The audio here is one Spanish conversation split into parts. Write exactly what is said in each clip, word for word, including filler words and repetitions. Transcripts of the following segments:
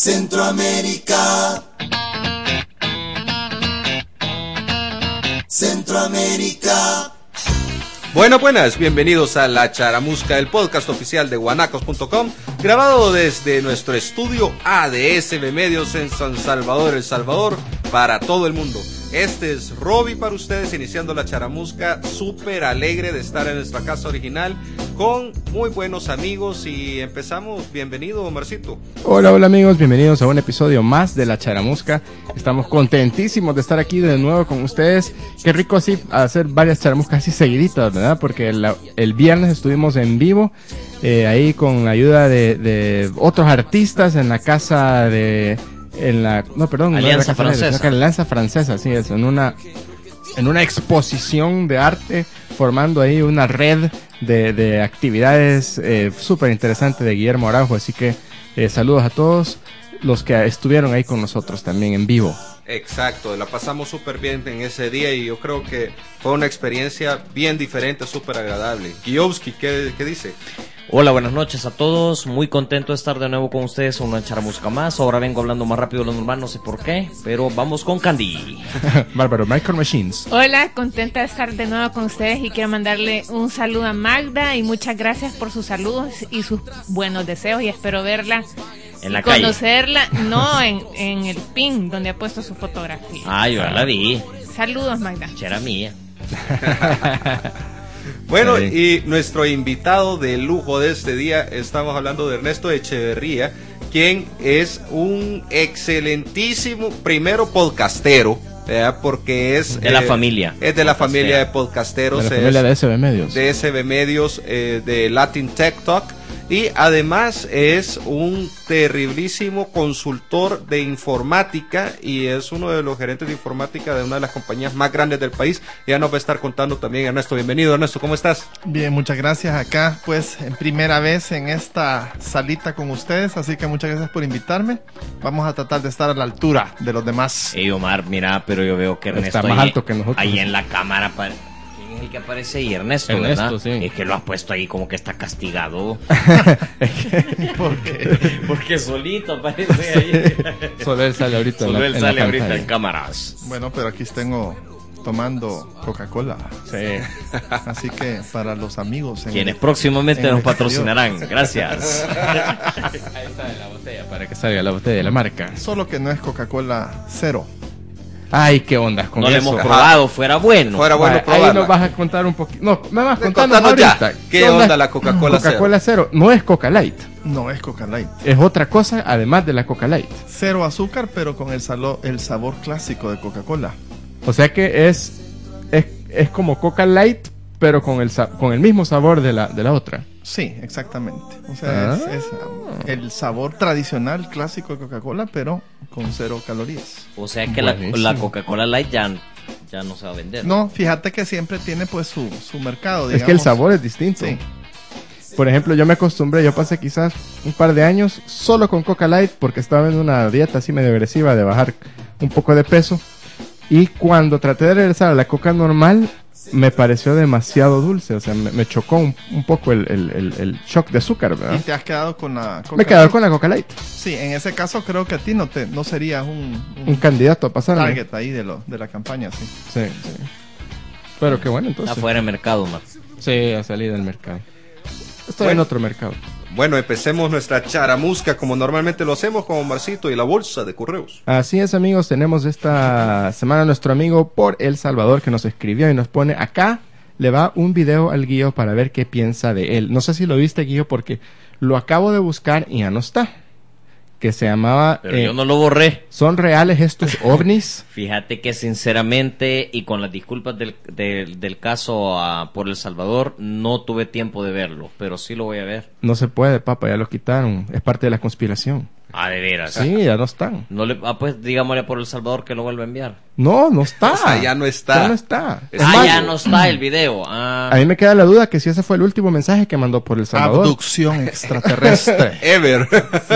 Centroamérica. Centroamérica. Buenas, buenas, bienvenidos a La Charamusca, el podcast oficial de guanacos punto com, grabado desde nuestro estudio A D S B Medios en San Salvador, El Salvador, para todo el mundo. Este es Robbie para ustedes, iniciando La Charamusca, súper alegre de estar en nuestra casa original, con muy buenos amigos, y empezamos. Bienvenido, Omarcito. Hola, hola amigos, bienvenidos a un episodio más de La Charamusca. Estamos contentísimos de estar aquí de nuevo con ustedes. Qué rico así hacer varias charamuscas así seguiditas, ¿verdad? Porque la, el viernes estuvimos en vivo, eh, ahí con la ayuda de, de otros artistas en la casa de... En la, no, perdón, Alianza no Francesa. Francesa, Alianza Francesa, sí, es en una, en una exposición de arte, formando ahí una red de, de actividades eh, súper interesante de Guillermo Araujo. Así que eh, saludos a todos los que estuvieron ahí con nosotros también en vivo. Exacto, la pasamos súper bien en ese día y yo creo que fue una experiencia bien diferente, súper agradable. Guiowski, ¿qué, ¿qué dice? Hola, buenas noches a todos, muy contento de estar de nuevo con ustedes en una charamusca más. Ahora vengo hablando más rápido de lo normal, no sé por qué, pero vamos con Candy. Bárbaro, Micro Machines. Hola, contenta de estar de nuevo con ustedes y quiero mandarle un saludo a Magda y muchas gracias por sus saludos y sus buenos deseos, y espero verla En la y calle. conocerla, no en, en el pin donde ha puesto su fotografía. Ah, yo ya la vi, Saludos, Magda. chera mía. Bueno, Sí. y nuestro invitado de lujo de este día, estamos hablando de Ernesto Echeverría, quien es un excelentísimo, primero podcastero, ¿verdad? Porque es... De la familia. Es de la Podcastera. familia de podcasteros. De la es familia de S B Medios. de S B Medios, eh, de Latin Tech Talk, y además es un terriblísimo consultor de informática y es uno de los gerentes de informática de una de las compañías más grandes del país. Ya nos va a estar contando también Ernesto. Bienvenido, Ernesto, ¿cómo estás? Bien, muchas gracias. Acá, pues, en primera vez en esta salita con ustedes, así que muchas gracias por invitarme. Vamos a tratar de estar a la altura de los demás. Ey, Omar, mira, pero yo veo que Ernesto Está más ahí, alto que nosotros. ahí en la cámara. pa- ¿Quién es el que aparece ahí? Ernesto, Ernesto, ¿verdad? sí. Es que lo has puesto ahí como que está castigado. ¿Por qué? Porque solito aparece ahí. Solo él sale ahorita en Solo la- él en la sale ahorita pantalla. en cámaras. Bueno, pero aquí tengo tomando Coca-Cola. Sí. Así que para los amigos... en Quienes el- próximamente en el nos exterior. patrocinarán. Gracias. Ahí está en la botella, para que salga la botella de la marca. Solo que no es Coca-Cola cero. Ay, qué onda con No eso. le hemos probado, fuera bueno. Fuera bueno Vale, ahí probarla. nos vas a contar un poquito. No, me vas a contar Contanos ya, ahorita. ¿qué onda la Coca-Cola cero? Coca-Cola cero no es Coca Light, No es Coca Light. es otra cosa además de la Coca Light. Cero azúcar, pero con el, salo- el sabor clásico de Coca-Cola. O sea que es es, es como Coca Light, pero con el sa- con el mismo sabor de la de la otra. Sí, exactamente. O sea, Ah. es, es, um, el sabor tradicional clásico de Coca-Cola, pero con cero calorías. O sea que la, Buenísimo. la Coca-Cola Light ya, ya no se va a vender. No, fíjate que siempre tiene pues su, su mercado, digamos. Es que el sabor es distinto. Sí. Por ejemplo, yo me acostumbré, yo pasé quizás un par de años solo con Coca Light porque estaba en una dieta así medio agresiva de bajar un poco de peso. Y cuando traté de regresar a la Coca normal, me pareció demasiado dulce. O sea, me, me chocó un, un poco el, el, el, el shock de azúcar, Y ¿verdad? te has quedado con la Coca Me he quedado con la Coca Light. Sí, en ese caso creo que a ti no te no serías un, un Un candidato a pasar. target ahí de lo de la campaña, sí. Sí, sí. Pero qué bueno, entonces. Afuera del mercado, Omar. Sí, a salir del mercado. Estoy Bueno. en otro mercado. Bueno, empecemos nuestra charamusca como normalmente lo hacemos con Omarcito y la bolsa de correos. Así es, amigos, tenemos esta semana a nuestro amigo por El Salvador que nos escribió y nos pone acá, le va un video al Guillo para ver qué piensa de él. No sé si lo viste, Guillo, porque lo acabo de buscar y ya no está. Que se llamaba Pero eh, yo no lo borré. ¿Son reales estos ovnis? Fíjate que sinceramente, y con las disculpas del, del, del caso a, por El Salvador, no tuve tiempo de verlo, pero sí lo voy a ver. No se puede, papá, ya lo quitaron. Es parte de la conspiración. Ah, de veras. Sí, ya no están. No le, ah, pues digámosle por El Salvador que lo vuelva a enviar. No, no está. O sea, ya no está. Ya no está. Es ah, más, ya no está el video. Ah, a mí me queda la duda que si ese fue el último mensaje que mandó por El Salvador. Abducción extraterrestre. Ever.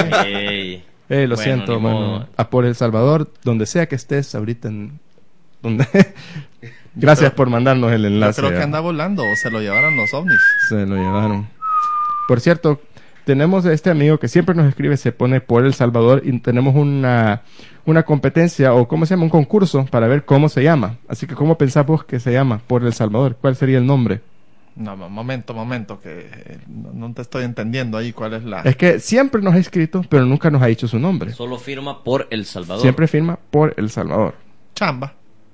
ey. Eh, lo Bueno, siento, ni mano. modo. A por El Salvador, donde sea que estés ahorita en... donde Gracias por mandarnos el Yo enlace. creo que ya. anda volando o se lo llevaron los ovnis. Se lo llevaron. Por cierto, tenemos a este amigo que siempre nos escribe, se pone por El Salvador, y tenemos una, una competencia, o ¿cómo se llama? Un concurso para ver cómo se llama. Así que, ¿cómo pensás vos que se llama por El Salvador? ¿Cuál sería el nombre? No, no, momento, momento, que eh, no, no te estoy entendiendo ahí cuál es la... Es que siempre nos ha escrito, pero nunca nos ha dicho su nombre. Solo firma por El Salvador. Siempre firma por El Salvador. Chamba.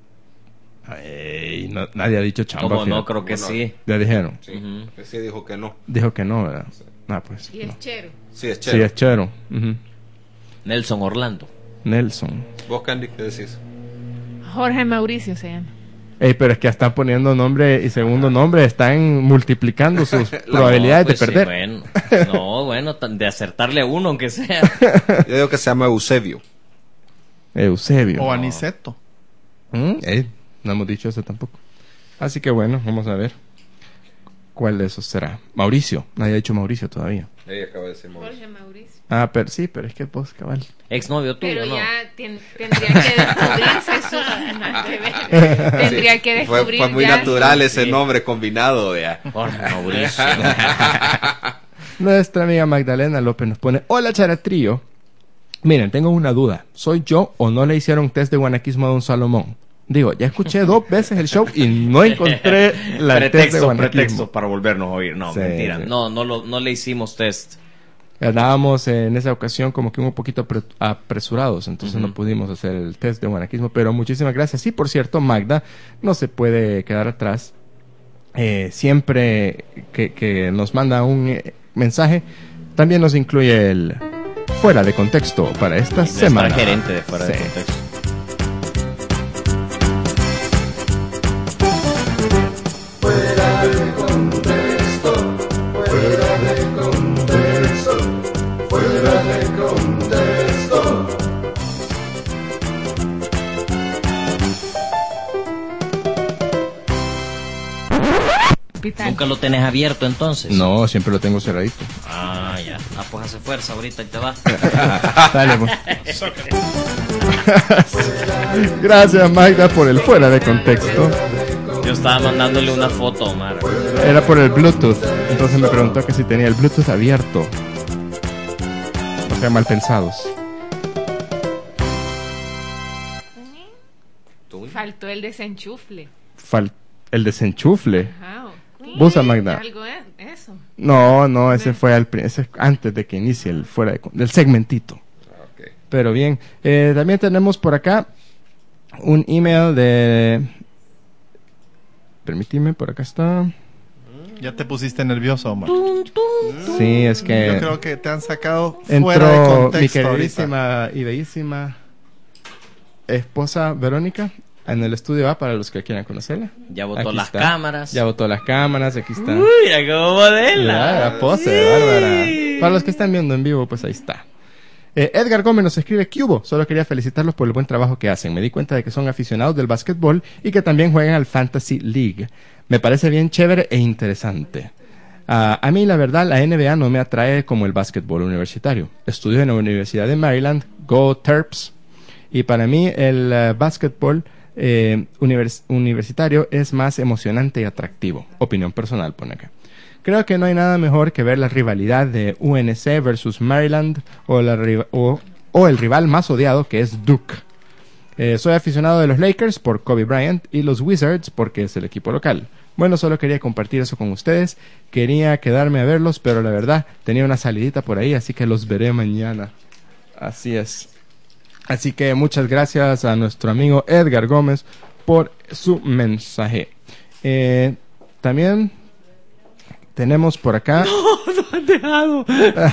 Ay, no- nadie ha dicho chamba. ¿Cómo no? fíjate. Creo que No, no. sí. Ya dijeron. Sí, Ujú. que sí dijo que no. Dijo que no, ¿verdad? Ah, pues. Y no. es chero. Sí, es Sí, chévere. es chero. Ujú. Nelson Orlando. Nelson. ¿Vos, Candy, qué decís? Jorge Mauricio se llama. Ey, pero es que están poniendo nombre y segundo nombre, están multiplicando sus probabilidades No, pues de sí, perder. bueno. No, bueno, tan- de acertarle a uno, aunque sea. Yo digo que se llama Eusebio. Eusebio. O Aniceto. ¿Mm? Ey, no hemos dicho eso tampoco. Así que bueno, vamos a ver. ¿Cuál de esos será? Mauricio. Nadie ha dicho Mauricio todavía. Ella acaba de decir Mauricio. Jorge Mauricio. Ah, pero sí, pero es que vos, cabal. Exnovio tuyo, Pero ¿no? ya tien- tendría que descubrirse su... Nada que ver. Tendría que Fue, descubrir fue muy ya... natural ese Sí. nombre combinado, ya. Jorge Mauricio. Nuestra amiga Magdalena López nos pone: Hola, Charatrío. Miren, tengo una duda. ¿Soy yo o no le hicieron test de guanaquismo a don Salomón? Digo, ya escuché dos veces el show y no encontré la test de pretexto, guanaquismo. pretexto para volvernos a oír. No, Sí, mentira. sí. No, no, lo, no le hicimos test. Andábamos en esa ocasión como que un poquito apre- apresurados, entonces Ujú. no pudimos hacer el test de guanaquismo, pero muchísimas gracias. Y por cierto, Magda no se puede quedar atrás. Eh, siempre que, que nos manda un eh, mensaje, también nos incluye el fuera de contexto para esta Nuestra semana. gerente de fuera de Sí. contexto. Hospital. ¿Nunca lo tenés abierto entonces? No, siempre lo tengo cerradito. Ah, ya. Ah, pues hace fuerza ahorita y te va. Dale, pues. Gracias, Magda, por el fuera de contexto. Yo estaba mandándole una foto, Omar. Era por el Bluetooth. Entonces me preguntó que si tenía el Bluetooth abierto. O sea, mal pensados. ¿Tú? Faltó el desenchufle. Fal- el desenchufle. Ajá. Busa, Magda. Algo es eso. No, no, ese fue al pri- ese es antes de que inicie el fuera de con- del segmentito. Ah, ok. Pero bien, eh, también tenemos por acá un email de... Permitime, por acá está. Ya te pusiste nervioso, Omar. Sí, es que Yo creo que te han sacado fuera de entró mi contexto ahorita. queridísima y bellísima esposa Verónica en el estudio A para los que quieran conocerla. Ya botó Aquí las está. cámaras. Ya botó las cámaras, aquí está. Uy, mira cómo modela. La, la pose, bárbara. Para los que están viendo en vivo, pues ahí está. Eh, Edgar Gómez nos escribe: ¿Qué hubo? Solo quería felicitarlos por el buen trabajo que hacen. Me di cuenta de que son aficionados del básquetbol y que también juegan al Fantasy League. Me parece bien chévere e interesante. Ah, a mí, la verdad, la N B A no me atrae como el básquetbol universitario. Estudio en la Universidad de Maryland, Go Terps. Y para mí, el eh, básquetbol eh, univers- universitario es más emocionante y atractivo. Opinión personal, pone acá. Creo que no hay nada mejor que ver la rivalidad de U N C versus Maryland o, la riva- o, o el rival más odiado, que es Duke. Eh, soy aficionado de los Lakers por Kobe Bryant y los Wizards porque es el equipo local. Bueno, solo quería compartir eso con ustedes. Quería quedarme a verlos, pero la verdad tenía una salidita por ahí, así que los veré mañana. Así es. Así que muchas gracias a nuestro amigo Edgar Gómez por su mensaje. Eh, también tenemos por acá... No han dejado.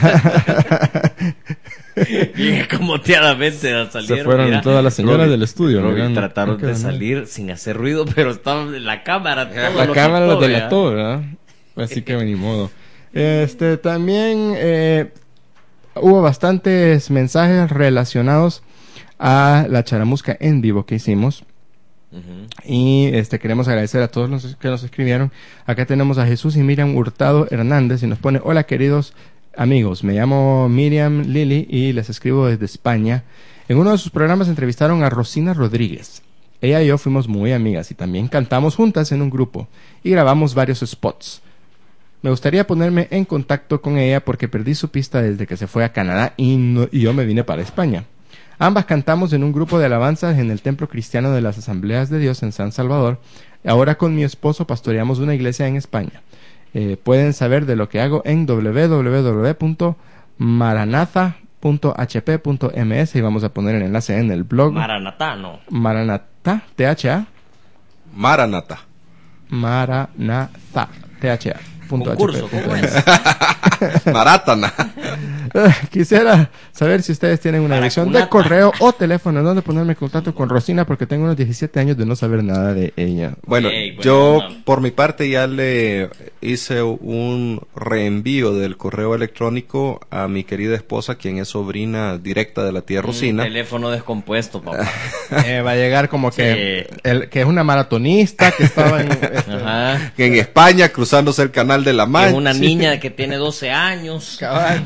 Bien acomoteadamente salieron. Se fueron mira. todas las señoras Robin- del estudio, Robin mirando. trataron No de queda nada. salir sin hacer ruido, pero estaba la cámara. Todo La lo cámara quitó, lo ¿verdad? delató, ¿verdad? Así que ni modo. Este, también eh, hubo bastantes mensajes relacionados a la charamusca en vivo que hicimos. Ujú. Y este queremos agradecer a todos los que nos escribieron. Acá tenemos a Jesús y Miriam Hurtado Hernández y nos pone: hola queridos amigos, me llamo Miriam Lili y les escribo desde España. En uno de sus programas entrevistaron a Rosina Rodríguez. Ella y yo fuimos muy amigas y también cantamos juntas en un grupo y grabamos varios spots. Me gustaría ponerme en contacto con ella porque perdí su pista desde que se fue a Canadá y, no- y yo me vine para España. Ambas cantamos en un grupo de alabanzas en el Templo Cristiano de las Asambleas de Dios en San Salvador. Ahora con mi esposo pastoreamos una iglesia en España. Eh, pueden saber de lo que hago en doble u doble u doble u punto maranatha punto h p punto m s y vamos a poner el enlace en el blog. Maranatá, no. Maranatha, T H A. Maranata. Maranatha, T H A. punto Concurso, H P punto ¿cómo M S. es? Marátana. Quisiera saber si ustedes tienen una dirección de Maracunata. correo o teléfono en donde ponerme en contacto con Rosina porque tengo unos diecisiete años de no saber nada de ella. Bueno, Ey, buena yo onda. por mi parte ya le hice un reenvío del correo electrónico a mi querida esposa, quien es sobrina directa de la tía Rosina. Un teléfono descompuesto, papá. Eh, va a llegar como que, Sí. el, que es una maratonista que estaba en... este, Ajá. Que en España, cruzándose el canal de la Que Mancha. es una niña que tiene doce años. cabal.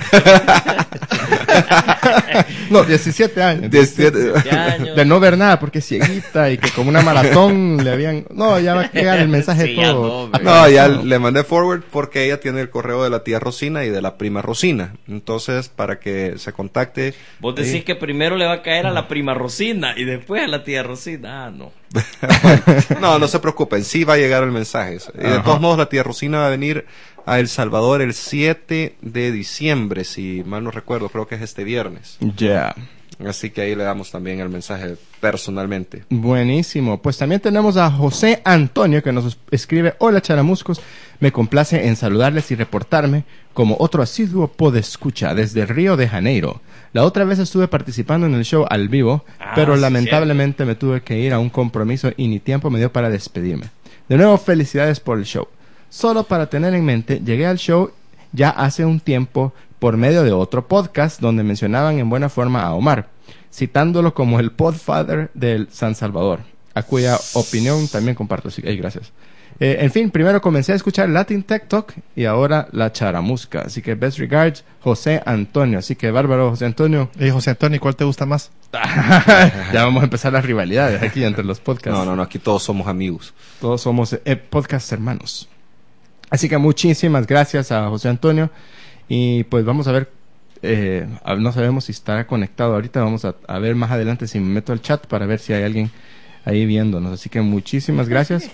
No, diecisiete años. diecisiete. años. De no ver nada porque es cieguita y que como una maratón le habían... No, ya va a llegar el mensaje Sí, ya todo. no, hombre. No, ya le mandé forward porque ella tiene el correo de la tía Rosina y de la prima Rosina. Entonces, para que se contacte. Vos decís que primero le va a caer a la prima Rosina y después a la tía Rosina. Ah, no. No, no se preocupen, sí va a llegar el mensaje. Y de Ajá. todos modos, la tía Rosina va a venir a El Salvador el siete de diciembre, si mal no recuerdo, creo que es este viernes. Ya. Así que ahí le damos también el mensaje personalmente. Buenísimo. Pues también tenemos a José Antonio que nos escribe: hola charamuscos, me complace en saludarles y reportarme como otro asiduo podescucha desde Río de Janeiro. La otra vez estuve participando en el show al vivo, Ah, pero sí, lamentablemente me tuve que ir a un compromiso y ni tiempo me dio para despedirme. De nuevo, felicidades por el show. Solo para tener en mente, llegué al show ya hace un tiempo por medio de otro podcast donde mencionaban en buena forma a Omar, citándolo como el podfather del San Salvador, a cuya opinión también comparto. Así que, ay, gracias. Eh, en fin, primero comencé a escuchar Latin Tech Talk y ahora la charamusca. Así que best regards, José Antonio. Así que bárbaro, José Antonio. Eh, José Antonio, ¿cuál te gusta más? Ya vamos a empezar las rivalidades aquí entre los podcasts. No, no, no, aquí todos somos amigos. Todos somos eh, podcast hermanos. Así que muchísimas gracias a José Antonio. Y pues vamos a ver, eh, a- no sabemos si estará conectado ahorita. Vamos a, a ver más adelante si me meto al chat para ver si hay alguien ahí viéndonos. Así que muchísimas gracias.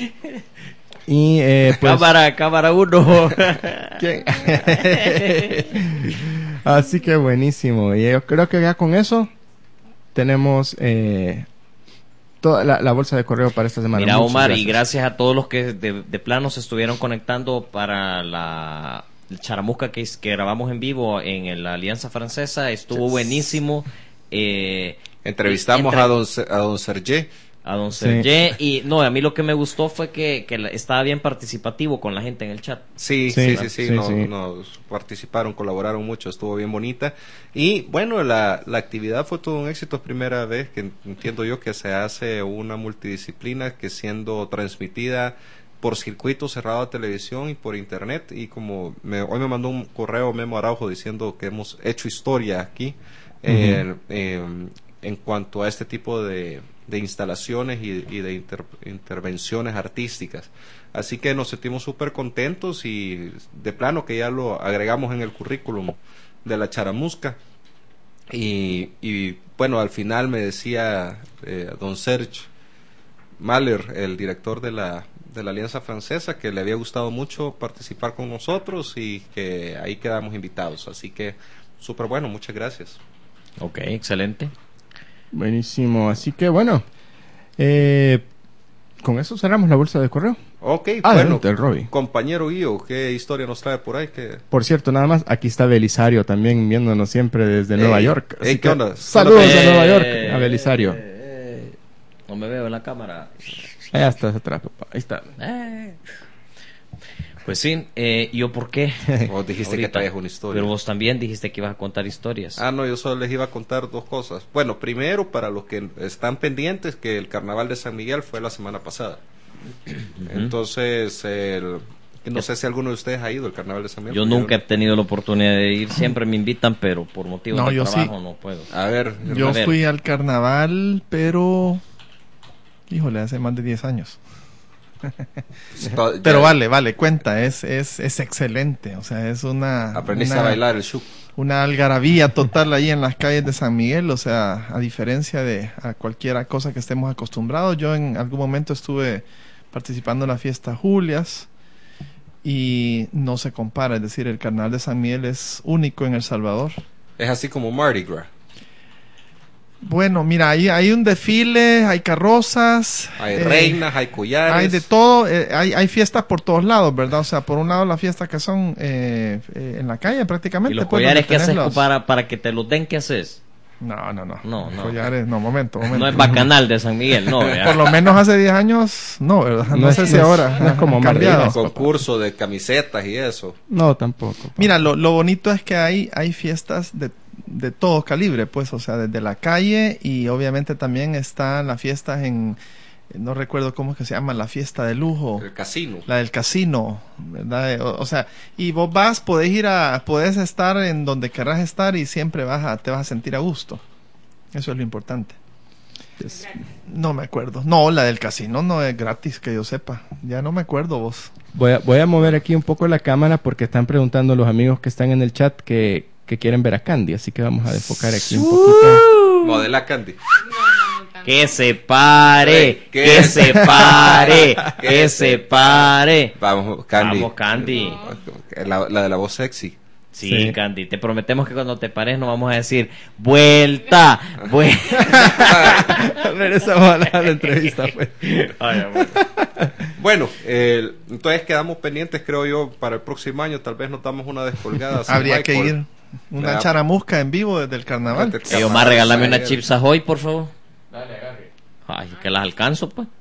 Y eh, pues... Cámara, cámara uno. ¿Quién? Así que buenísimo. Y yo creo que ya con eso tenemos eh, toda la, la bolsa de correo para esta semana. Mira, Muchas Omar, y gracias a todos los que de, de plano se estuvieron conectando para la el charamusca que, que grabamos en vivo en la Alianza Francesa. Estuvo buenísimo. Eh, Entrevistamos entre- a don, Se- a don Sergé. a don Sí. Sergé, y no, a mí lo que me gustó fue que, que la- estaba bien participativo con la gente en el chat. Sí, Sí, sí, sí, sí, sí, nos, sí. nos participaron, colaboraron mucho, estuvo bien bonita. Y bueno, la, la actividad fue todo un éxito, es primera vez que entiendo yo que se hace una multidisciplina que siendo transmitida por circuito cerrado de televisión y por internet. Y como me- hoy me mandó un correo Memo Araujo diciendo que hemos hecho historia aquí eh, eh, en cuanto a este tipo de, de instalaciones y, y de inter- intervenciones artísticas. Así que nos sentimos súper contentos y de plano que ya lo agregamos en el currículum de la charamusca. Y, y bueno, al final me decía eh, don Serge Mahler, el director de la, de la Alianza Francesa, que le había gustado mucho participar con nosotros y que ahí quedamos invitados. Así que súper bueno, muchas gracias. Ok, excelente. Buenísimo. Así que bueno, eh, con eso cerramos la bolsa de correo. Ok, Ah, bueno, adelante, el Robbie. compañero Guío, ¿qué historia nos trae por ahí? Que Por cierto, nada más, aquí está Belisario también viéndonos siempre desde Ey, Nueva York. ey, Así ¿qué que onda? saludos Eh, a Nueva York, a Belisario. eh, no me veo en la cámara. Allá estás atrás, papá. Ahí está. Eh. Pues sí, eh, ¿yo por qué? vos dijiste que Ahorita. traías una historia. Pero vos también dijiste que ibas a contar historias. Ah, no, yo solo les iba a contar dos cosas. Bueno, primero, para los que están pendientes, que el Carnaval de San Miguel fue la semana pasada. Entonces, el, no sé si alguno de ustedes ha ido al Carnaval de San Miguel. Yo porque nunca he tenido la oportunidad de ir, siempre me invitan, pero por motivos No, de yo trabajo sí. no puedo. A ver, Yo A ver. fui al carnaval, pero... Híjole, hace más de diez años. To- Pero ya vale, vale, cuenta, es, es, es excelente. O sea, es una. Aprendiste una, a bailar el shuk. Una algarabía total ahí en las calles de San Miguel. O sea, a diferencia de a cualquier cosa que estemos acostumbrados. Yo en algún momento estuve participando en la fiesta Julias. Y no se compara. Es decir, el carnaval de San Miguel es único en El Salvador. Es así como Mardi Gras. Bueno, mira, ahí hay un desfile, hay carrozas. Hay eh, reinas, hay collares. Hay de todo, eh, hay, hay fiestas por todos lados, ¿verdad? O sea, por un lado las fiestas que son eh, eh, en la calle prácticamente. ¿Y los pues, collares donde que haces tenés los- para, para que te los den, qué haces? No, no, no. No, no. Collares, no, momento, momento. No es bacanal de San Miguel, no. ¿verdad? Por lo menos hace diez años, no, ¿verdad? No, No es- sé si no es- ahora. no es como ha Mardi cambiado. Gras. Concurso de camisetas y eso. No, tampoco. pa. Mira, lo, lo bonito es que hay, hay fiestas de, de todo calibre, pues, o sea, desde la calle y obviamente también están las fiestas en, no recuerdo cómo es que se llama, la fiesta de lujo. El casino. La del casino, ¿verdad? O, o sea, y vos vas, podés ir a, podés estar en donde querrás estar y siempre vas a, te vas a sentir a gusto. Eso es lo importante. Es- No me acuerdo. No, la del casino no es gratis, que yo sepa. Ya no me acuerdo vos. Voy a, voy a mover aquí un poco la cámara porque están preguntando los amigos que están en el chat que, que quieren ver a Candy, así que vamos a enfocar aquí un poquito. Modela Candy. Que se pare, ¿Qué? que se pare, que se pare. Vamos, Candy. Vamos, Candy. La, la de la voz sexy. Sí, Sí. Candy, te prometemos que cuando te pares no vamos a decir vuelta, vuelta. Regresamos a la, a la entrevista, pues. Ay, amor. Bueno, eh, entonces quedamos pendientes, creo yo, para el próximo año. Tal vez nos damos una descolgada. sin Habría que Michael. ir una Ya. charamusca en vivo desde el carnaval. Fíjate, Ey, Omar, regálame una ayer. Chips Ahoy, por favor. Ay, que las alcanzo, pues.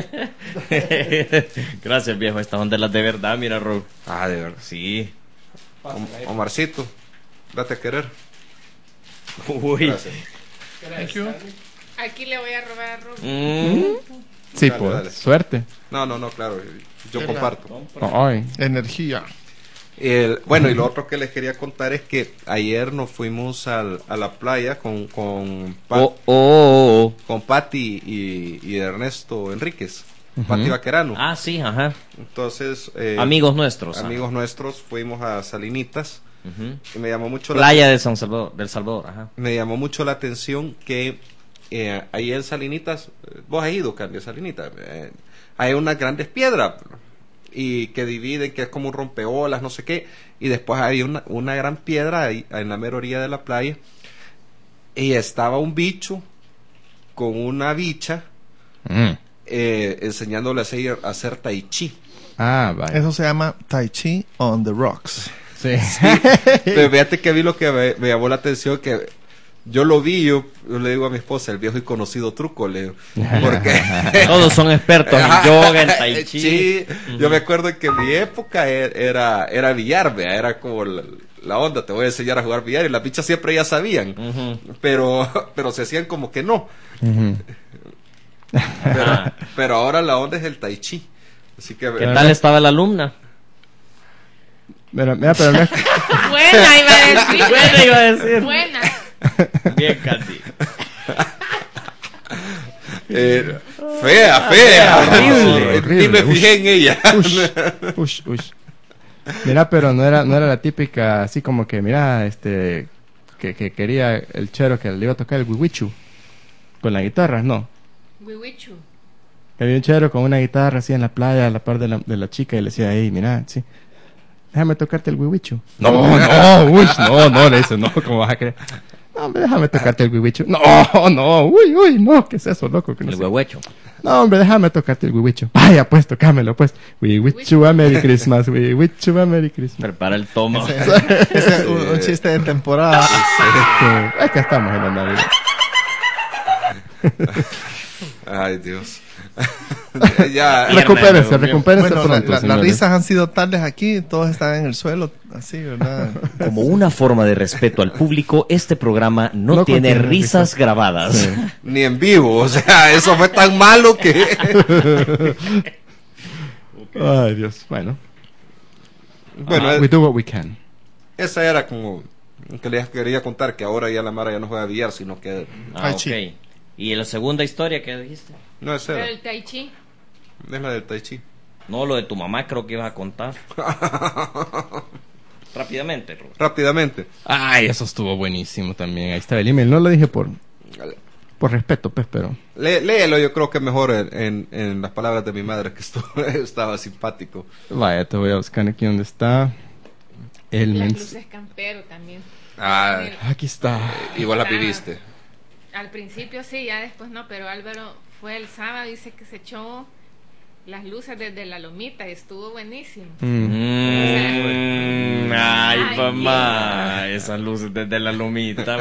Gracias, viejo. Estas son de las de verdad, mira, Ro. Ah, de verdad. Sí. Om- Omarcito, date a querer. Uy. Gracias. Thank you. Aquí le voy a robar a Rubén. Mm. Sí, Dale, pues. dale. Suerte. No, no, no, claro. Yo Qué comparto. Ay. Energía. El- bueno, y lo otro que les quería contar es que ayer nos fuimos al- a la playa con, con, Pa- Oh, oh, oh, oh. con Patti y, y Ernesto Enríquez. Ujú. Patti Vaquerano. Ah, sí, ajá. Entonces, eh, Amigos nuestros. ajá. amigos nuestros, fuimos a Salinitas Ujú. y me llamó mucho la Playa de San Salvador, del Salvador, ajá. me llamó mucho la atención que eh, ahí en Salinitas, eh, vos has ido, Candy, a Salinitas, eh, hay unas grandes piedras y que dividen, que es como un rompeolas, no sé qué, y después hay una, una gran piedra ahí en la mera orilla de la playa y estaba un bicho con una bicha Mm. eh, enseñándole a hacer, a hacer tai chi. Ah, vaya. Eso se llama Tai Chi on the Rocks. Sí. Pero fíjate que a mí lo que me, me llamó la atención que yo lo vi, yo, yo le digo a mi esposa, el viejo y conocido truco, le digo, porque Todos son expertos en Ajá. yoga, en tai chi. Sí, yo me acuerdo que en mi época er- era era billar, vea, era como la, la onda, te voy a enseñar a jugar billar y las bichas siempre ya sabían, Ujú. pero pero se hacían como que no. Ujú. Pero, Ajá. pero ahora la onda es el tai chi. Así que ¿Qué tal estaba la alumna? Mira, mira, pero no es... Buena, iba a decir. Buena, iba a decir. Buena. Bien, Candy. eh, fea, fea, Horrible, horrible. Ni me fijé en ella. Ush, ush. Mira, pero no era, no era la típica, así como que, mira, este, que, que quería el chero que le iba a tocar el wiwichu con la guitarra, no. Wiwichu. Que había un chero con una guitarra así en la playa a la par de la, de la chica y le decía, hey, mira, sí, déjame tocarte el wiwichu. No, no, uy, no, no, le dice, no, ¿cómo vas a creer? No, hombre, déjame tocarte el wiwichu. No, no, uy, uy, no, ¿qué es eso, loco? Que no El sé. huehuecho. No, hombre, déjame tocarte el wiwichu. Vaya, pues, tocámelo, pues. Wiwichu a Merry Christmas, wiwichu a Merry Christmas. Prepara el tomo. Ese es un, un chiste de temporada. Sí, es que estamos en la Navidad. Ay, Dios. ya, Recu- Recupérense, Dios mío. recupérense Bueno, la- pronto, la- las señores. risas han sido tales aquí, todos están en el suelo, así, ¿verdad? Como una forma de respeto al público, este programa no, No tiene contiene risas risas. grabadas. Sí. ni en vivo, o sea, eso fue tan malo que Ay, Dios. Bueno, bueno, we do what we can. esa era como que les quería contar que ahora ya la Mara ya no juega billar, sino que Ah, Tai ok. chi. ¿Y la segunda historia que dijiste? no es Pero era, el tai chi. es la del tai chi. No, lo de tu mamá creo que ibas a contar. Rápidamente, Robert. Rápidamente. Ay, eso estuvo buenísimo también. Ahí está el email. No lo dije por, por respeto, pues, pero... Lé, léelo, yo creo que mejor en, en, en las palabras de mi madre, que esto, estaba simpático. Vaya, te voy a buscar aquí donde está el Las mens... luces campero también. Ah, Aquí está. y vos la viviste. Al principio sí, ya después no, pero Álvaro fue el sábado, dice que se echó las luces desde la lomita y estuvo buenísimo. Mm. Mm, ay, Ay, mamá, esas luces desde la lomita.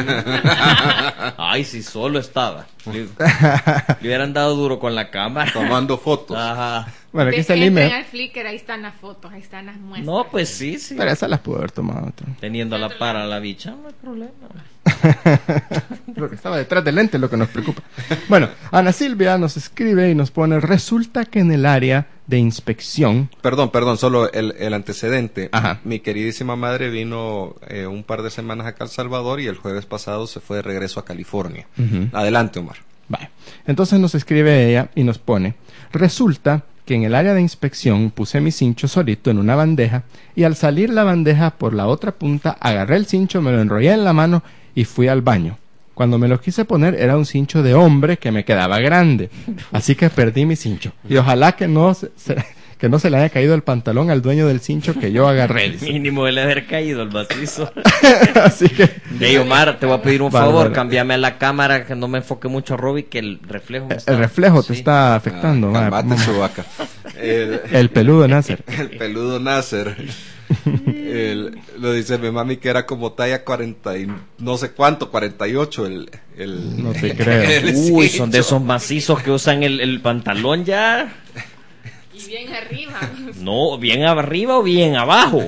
Ay, si solo estaba. Le, le hubieran dado duro con la cámara. Tomando fotos. Ajá. Bueno, aquí está el Entren email. al Flickr, ahí están las fotos, ahí están las muestras. No, pues sí, sí. Pero esas las pudo haber tomado otro. Teniendo la para la bicha, no hay problema. Lo que estaba detrás del lente es lo que nos preocupa. Bueno, Ana Silvia nos escribe y nos pone: resulta que en el área de inspección... Perdón, perdón, solo el, el antecedente. Ajá. Mi queridísima madre vino eh, un par de semanas acá a El Salvador y el jueves pasado se fue de regreso a California. Ujú. Adelante, Omar. Vale. Entonces nos escribe ella y nos pone: resulta que en el área de inspección puse mi cincho solito en una bandeja y al salir la bandeja por la otra punta agarré el cincho, me lo enrollé en la mano y fui al baño. Cuando me lo quise poner era un cincho de hombre que me quedaba grande, así que perdí mi cincho. Y ojalá que no se, se- que no se le haya caído el pantalón al dueño del cincho que yo agarré. dice. Mínimo de haber caído el macizo. Así que Ey, Omar, te voy a pedir un Vale, favor, vale. cambiame la cámara, que no me enfoque mucho a Robbie, que el reflejo me está... el reflejo te Sí. está afectando. Ah, va, calmate, vamos. Chubaca. El, El peludo Nasser. el peludo Nasser. El- lo dice mi mami que era como talla cuarenta y no sé cuánto, cuarenta y ocho el, el No te creo. el Uy, cincho. son de esos macizos que usan el, el pantalón ya... Y bien arriba. No, bien arriba o bien abajo.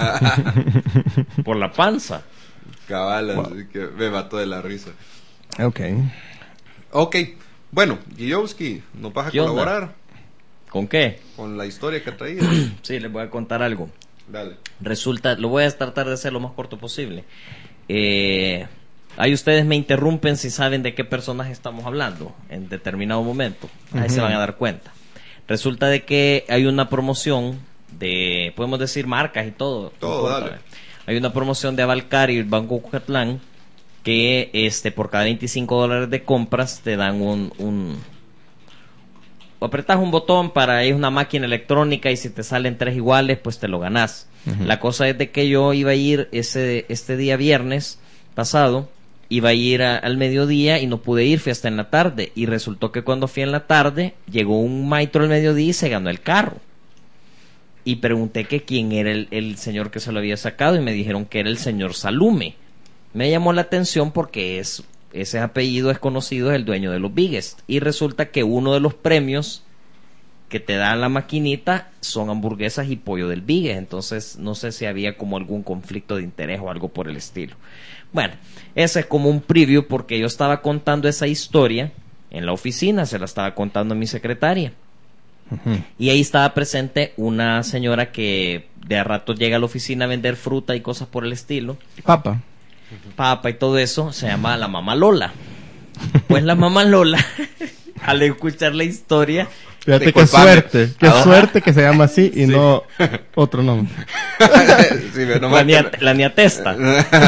Por la panza. Cabal, así que me mató de la risa. Ok. Ok, bueno, Guillowski, ¿nos vas a ¿Qué onda? colaborar ¿Con qué? con la historia que traías? Sí, les voy a contar algo. Dale. Resulta, lo voy a tratar de hacer lo más corto posible. Eh, ahí ustedes me interrumpen si saben de qué personaje estamos hablando en determinado momento. Ahí Ujú. se van a dar cuenta. Resulta de que hay una promoción de, podemos decir marcas y todo. no Todo, importa, dale. ¿verdad? Hay una promoción de Avalcar y el Banco Cucatlán que este por cada veinticinco dólares de compras te dan un... un apretas un botón para ir a una máquina electrónica y si te salen tres iguales, pues te lo ganás. Ujú. La cosa es de que yo iba a ir ese este día viernes pasado, iba a ir a- al mediodía y no pude ir, fui hasta en la tarde. Y resultó que cuando fui en la tarde, llegó un maestro al mediodía y se ganó el carro. Y pregunté que quién era el, el señor que se lo había sacado y me dijeron que era el señor Salume. Me llamó la atención porque es ese apellido es conocido, es el dueño de los Biggest. Y resulta que uno de los premios que te dan la maquinita son hamburguesas y pollo del Biggest. Entonces no sé si había como algún conflicto de interés o algo por el estilo. Bueno, ese es como un preview porque yo estaba contando esa historia en la oficina, se la estaba contando a mi secretaria. Ujú. Y ahí estaba presente una señora que de a rato llega a la oficina a vender fruta y cosas por el estilo, Papa. papa y todo eso, se llama la mamá Lola. Pues la mamá Lola, al escuchar la historia, Fíjate qué Disculpame. suerte, qué Ajá. suerte que se llama así y no otro nombre. Sí, ve, la, nomás nia- que- la niatesta.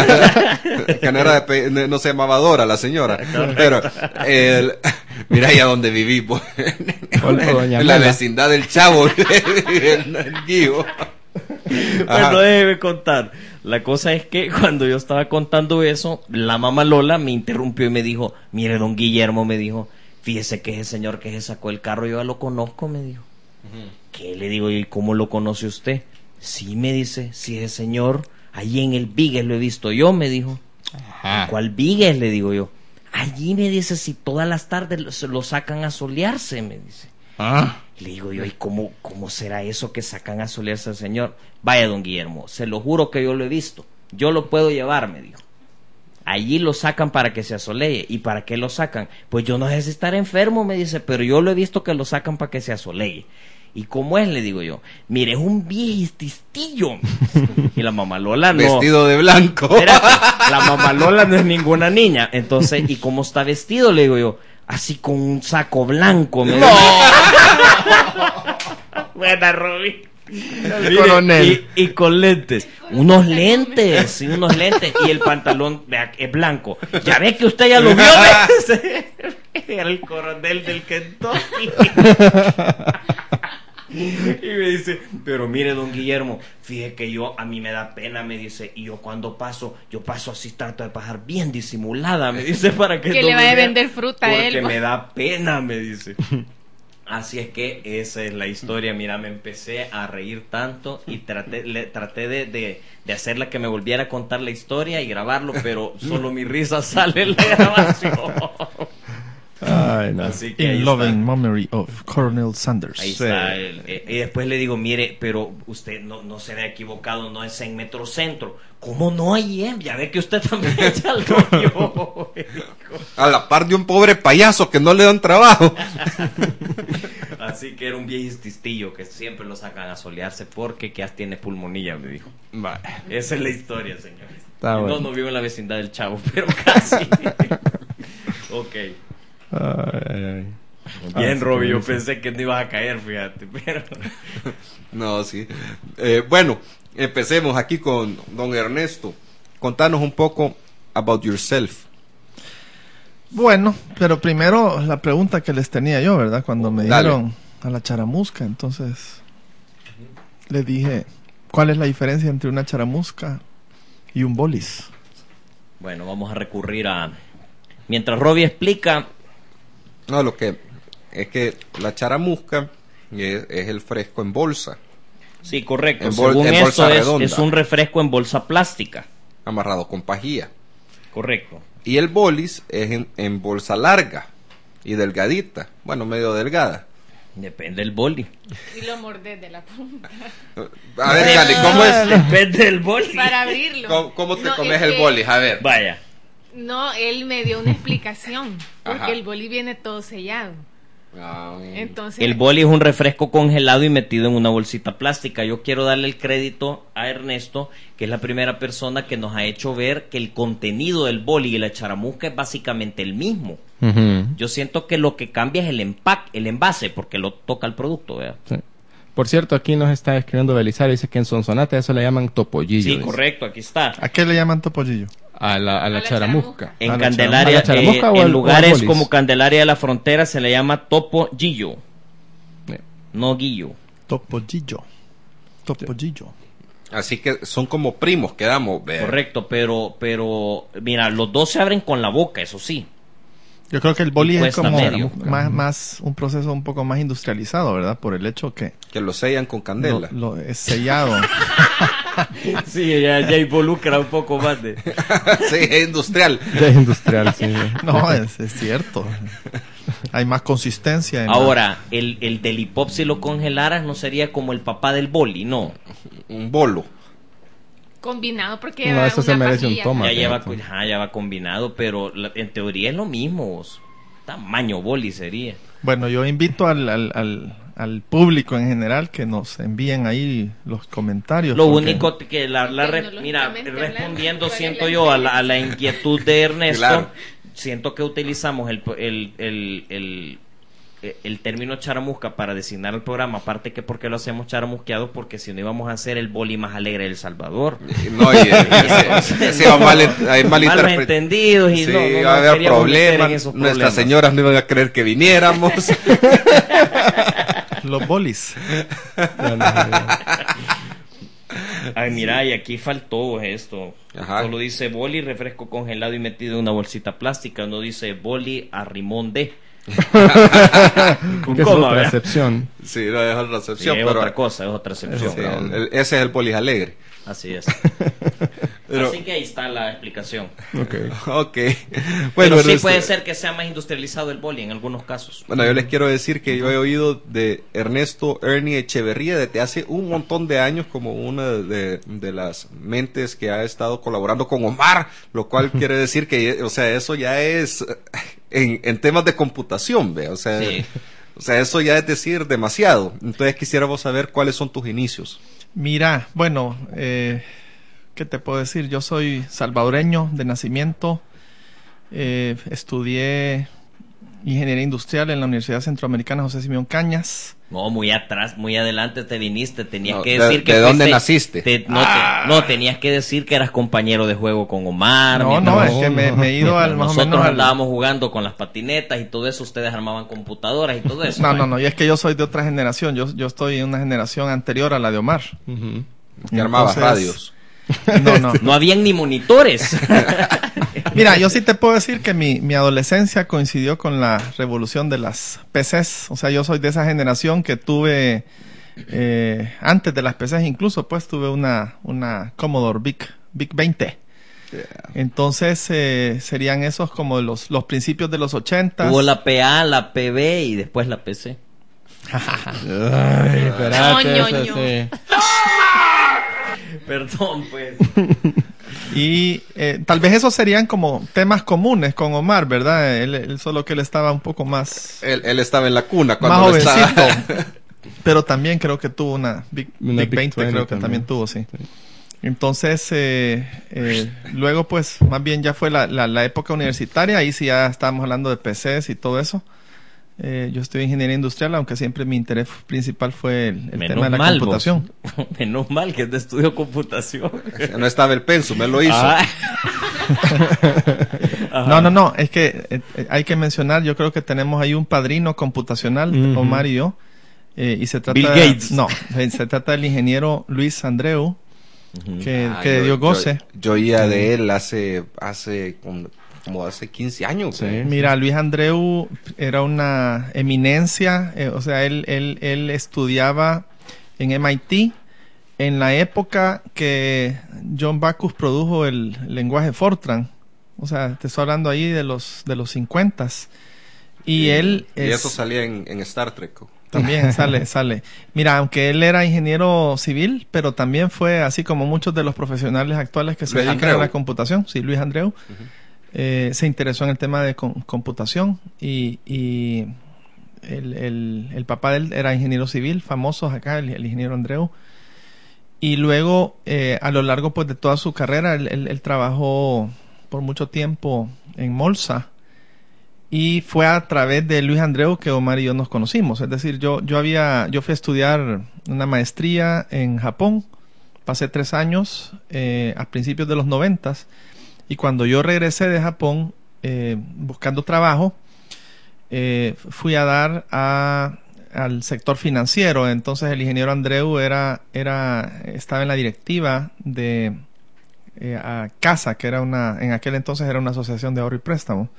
que no, era de pe- no no se llamaba Dora la señora, pero el, mira ahí a donde viví, pues, O- o doña en la Mela. vecindad del Chavo, el, el Guido. Ajá. Bueno, déjeme contar. La cosa es que cuando yo estaba contando eso, la mamá Lola me interrumpió y me dijo, mire, don Guillermo, me dijo, fíjese que ese señor que se sacó el carro, yo ya lo conozco, me dijo. ¿Qué? Le digo yo, ¿y cómo lo conoce usted? Sí, me dice, sí, ese señor, allí en el Biggest lo he visto yo, me dijo. Ajá. ¿Cuál Biggest? Le digo yo. Allí me dice, si todas las tardes lo, se lo sacan a solearse, me dice. Ah. Le digo yo, ¿y cómo, cómo será eso que sacan a solearse al señor? Vaya, don Guillermo, se lo juro que yo lo he visto. Yo lo puedo llevar, me dijo. Allí lo sacan para que se asolee. ¿Y para qué lo sacan? Pues yo no sé si estar enfermo, me dice, pero yo lo he visto que lo sacan para que se asolee. ¿Y cómo es? Le digo yo. Mire, es un viejitistillo. Y la mamá Lola no. Vestido de blanco. Espérate, la mamá Lola no es ninguna niña. Entonces, ¿y cómo está vestido? Le digo yo. Así con un saco blanco. Me dijo. Buena, Robbie. El coronel. Y, y con lentes. Unos lentes, sí, unos lentes. Y el pantalón vea, es blanco. Ya ve que usted ya lo vio. ¿Ve? Era el coronel del Kentucky. Y me dice, pero mire, don Guillermo, fíjese que yo, a mí me da pena, me dice, y yo cuando paso, yo paso así, trato de pasar bien disimulada, me dice, para que Que no le me vaya a vean, vender fruta a él. porque ¿no? me da pena, me dice. Así es que esa es la historia. Mira, me empecé a reír tanto y traté, le, traté de, de, de hacerla que me volviera a contar la historia y grabarlo, pero solo mi risa sale en la grabación. Ay, no. Así que ahí In loving está. memory of Colonel Sanders. Ahí está. el- eh, y después le digo, mire, pero usted no, no se ve equivocado, no es en Metrocentro. ¿Cómo no ahí es? Ya ve que usted también ya lo vio. A la par de un pobre payaso que no le dan trabajo. Así que era un viejitistillo que siempre lo sacan a solearse porque que ya tiene pulmonía, me dijo. Vaya. Esa es la historia, señores. Está Y bueno. No, no vivo en la vecindad del Chavo, pero casi. Ok. Ay, ay, ay. Bien, Ah, Robbie, sí, yo sí. pensé que no ibas a caer, fíjate, pero... No, sí. Eh, bueno, empecemos aquí con don Ernesto. Contanos un poco about yourself. Bueno, pero primero la pregunta que les tenía yo, ¿verdad? Cuando me Dale. dieron a la charamusca, entonces les dije, ¿cuál es la diferencia entre una charamusca y un bolis? Bueno, vamos a recurrir a... Mientras Robbie explica... No, lo que es que la charamusca es, es el fresco en bolsa, Sí, correcto. En bol- Según en bolsa esto es, redonda. es un refresco en bolsa plástica. amarrado con pajilla. Correcto. Y el bolis es en, en bolsa larga y delgadita, bueno, medio delgada. Depende del boli. Y lo mordés de la punta. A ver, Cali, ¿cómo es? Depende del boli. Para abrirlo. ¿Cómo, cómo te No, comes es el que- bolis? A ver. Vaya. No, él me dio una explicación. Porque Ajá. el boli viene todo sellado. Ah, Entonces, El boli es un refresco congelado y metido en una bolsita plástica. Yo quiero darle el crédito a Ernesto, que es la primera persona que nos ha hecho ver que el contenido del boli y la charamusca es básicamente el mismo. Ujú. Yo siento que lo que cambia es el empaque, el envase, porque lo toca el producto, ¿verdad? Sí. Por cierto, aquí nos está escribiendo Belisario, dice que en Sonsonate eso le llaman topollillo. Sí, dice. correcto, aquí está. ¿A qué le llaman topollillo? A la, a la A la charamusca. En ¿A la Candelaria, chara- a la charamusca eh, o en al- o al lugares bolis? como Candelaria de la Frontera se le llama topollillo, Sí. no guillo. Topollillo. Topollillo. así que son como primos, quedamos. Ver. Correcto, pero, pero, mira, los dos se abren con la boca, eso sí. Yo creo que el boli Y es cuesta como medio. más, más un proceso un poco más industrializado, ¿verdad? Por el hecho que Que lo sellan con lo, candela. lo es sellado. Sí, ya, ya involucra un poco más de... Sí, es industrial. Ya es industrial, sí. No, es, es cierto. Hay más consistencia. en la- Ahora, el, el del hip hop si lo congelaras no sería como el papá del boli, no. Un bolo. combinado porque No, lleva eso se una merece un pajilla. toma. Ya Mate, lleva, entonces. ajá, ya va combinado, pero la- en teoría es lo mismo. vos. Tamaño boli sería. Bueno, yo invito al, al, al, al público en general que nos envíen ahí los comentarios. Lo porque- único que la, la re- mira, Tecnológicamente respondiendo hablando, siento ¿cuál es yo la a la, a la inquietud de Ernesto, Claro. siento que utilizamos el, el, el, el, el término charamusca para designar el programa, aparte que porque lo hacemos charamusqueado, porque si no íbamos a hacer el boli más alegre del Salvador. No, y, y- sí, va mal, hay Malos malinterpre- entendidos y Sí, no, no, va a no haber queríamos meter en problemas. esos Nuestras problemas. señoras no iban a creer que viniéramos. Los bolis. Ya no sé. Ay, mira, y aquí faltó esto. Ajá. Solo dice boli, refresco congelado y metido en una bolsita plástica. No dice boli a rimón de. Que es coma, otra ¿verdad? excepción. Sí, no es otra Sí, excepción, es pero otra cosa, es otra excepción. sí, cabrón. el- el- ese es el bolis alegre. Así es. Pero- Así que ahí está la explicación. Ok. Ok. Bueno, Bueno, pero sí Ernesto, puede ser que sea más industrializado el boli en algunos casos. Bueno, yo les quiero decir que yo he oído de Ernesto Ernie Echeverría desde hace un montón de años como una de, de las mentes que ha estado colaborando con Omar, lo cual quiere decir que, o sea, eso ya es en, en temas de computación, ¿ve? O sea, Sí. o sea, eso ya es decir demasiado. Entonces quisiéramos saber cuáles son tus inicios. Mira, bueno, eh, ¿qué te puedo decir? Yo soy salvadoreño de nacimiento. Eh, estudié ingeniería industrial en la Universidad Centroamericana José Simeón Cañas. No, muy atrás, muy adelante te viniste. Tenías No, que de- decir que ¿de dónde fuiste- naciste? te- no, Ah. te- no, tenías que decir que eras compañero de juego con Omar. No, mientras- no, es que me, me he ido al más o Nosotros menos al... andábamos jugando con las patinetas y todo eso. Ustedes armaban computadoras y todo eso. No, no, no, y es que yo soy de otra generación. Yo, yo estoy en una generación anterior a la de Omar. Ujú. Que armaba Entonces- radios. No, no. No habían ni monitores. Mira, yo sí te puedo decir que mi, mi adolescencia coincidió con la revolución de las P Cs. O sea, yo soy de esa generación que tuve, eh, antes de las P Cs incluso, pues tuve una, una Commodore VIC, VIC veinte. Entonces, eh, serían esos como los, los principios de los ochentas. Hubo la P A, la P B y después la P C. Ay, espérate, Ño, eso Ño, sí. Perdón, pues. Y eh, tal vez esos serían como temas comunes con Omar, ¿verdad? Él, él solo que él estaba un poco más, Él, él estaba en la cuna más cuando lo estaba. jovencito. Pero también creo que tuvo una Big, Una Big Big veinte, veinte creo que también. también tuvo, sí. Entonces, eh, eh, luego pues más bien ya fue la, la, la época universitaria, ahí sí ya estábamos hablando de P Cs y todo eso. Eh, yo estudié ingeniería industrial, aunque siempre mi interés principal fue el, el Menos tema de la mal, computación. vos. Menos mal que es de estudio computación. No estaba el pensum, él lo hizo. Ah. Ajá. No, no, no, es que eh, eh, hay que mencionar, yo creo que tenemos ahí un padrino computacional, Ujú. Omar y yo, eh, y se trata Bill de- Gates. no, se, se trata del ingeniero Luis Andreu, que, Ah, que yo- dio goce. Yo, yo oía de él hace, hace como, como hace quince años. Sí. ¿eh? Mira, Luis Andreu era una eminencia, eh, o sea, él, él, él estudiaba en M I T en la época que John Backus produjo el lenguaje Fortran. O sea, te estoy hablando ahí de los de los cincuentas. Y él Y es- eso salía en, en Star Trek. también sale, sale. Mira, aunque él era ingeniero civil, pero también fue así como muchos de los profesionales actuales que se Luis dedican Andreu. a la computación. Sí, Luis Andreu. Eh, se interesó en el tema de com- computación y, y el, el, el papá de él era ingeniero civil, famoso acá, el, el ingeniero Andreu. Y luego, eh, a lo largo pues de toda su carrera, él, él- él trabajó por mucho tiempo en Molsa. Y fue a través de Luis Andreu que Omar y yo nos conocimos. Es decir, yo, yo había, yo fui a estudiar una maestría en Japón. Pasé tres años eh, a principios de los noventas. Y cuando yo regresé de Japón eh, buscando trabajo, eh, fui a dar a, al sector financiero. Entonces el ingeniero Andreu era, era, estaba en la directiva de eh, a CASA, que era una, en aquel entonces era una asociación de ahorro y préstamo.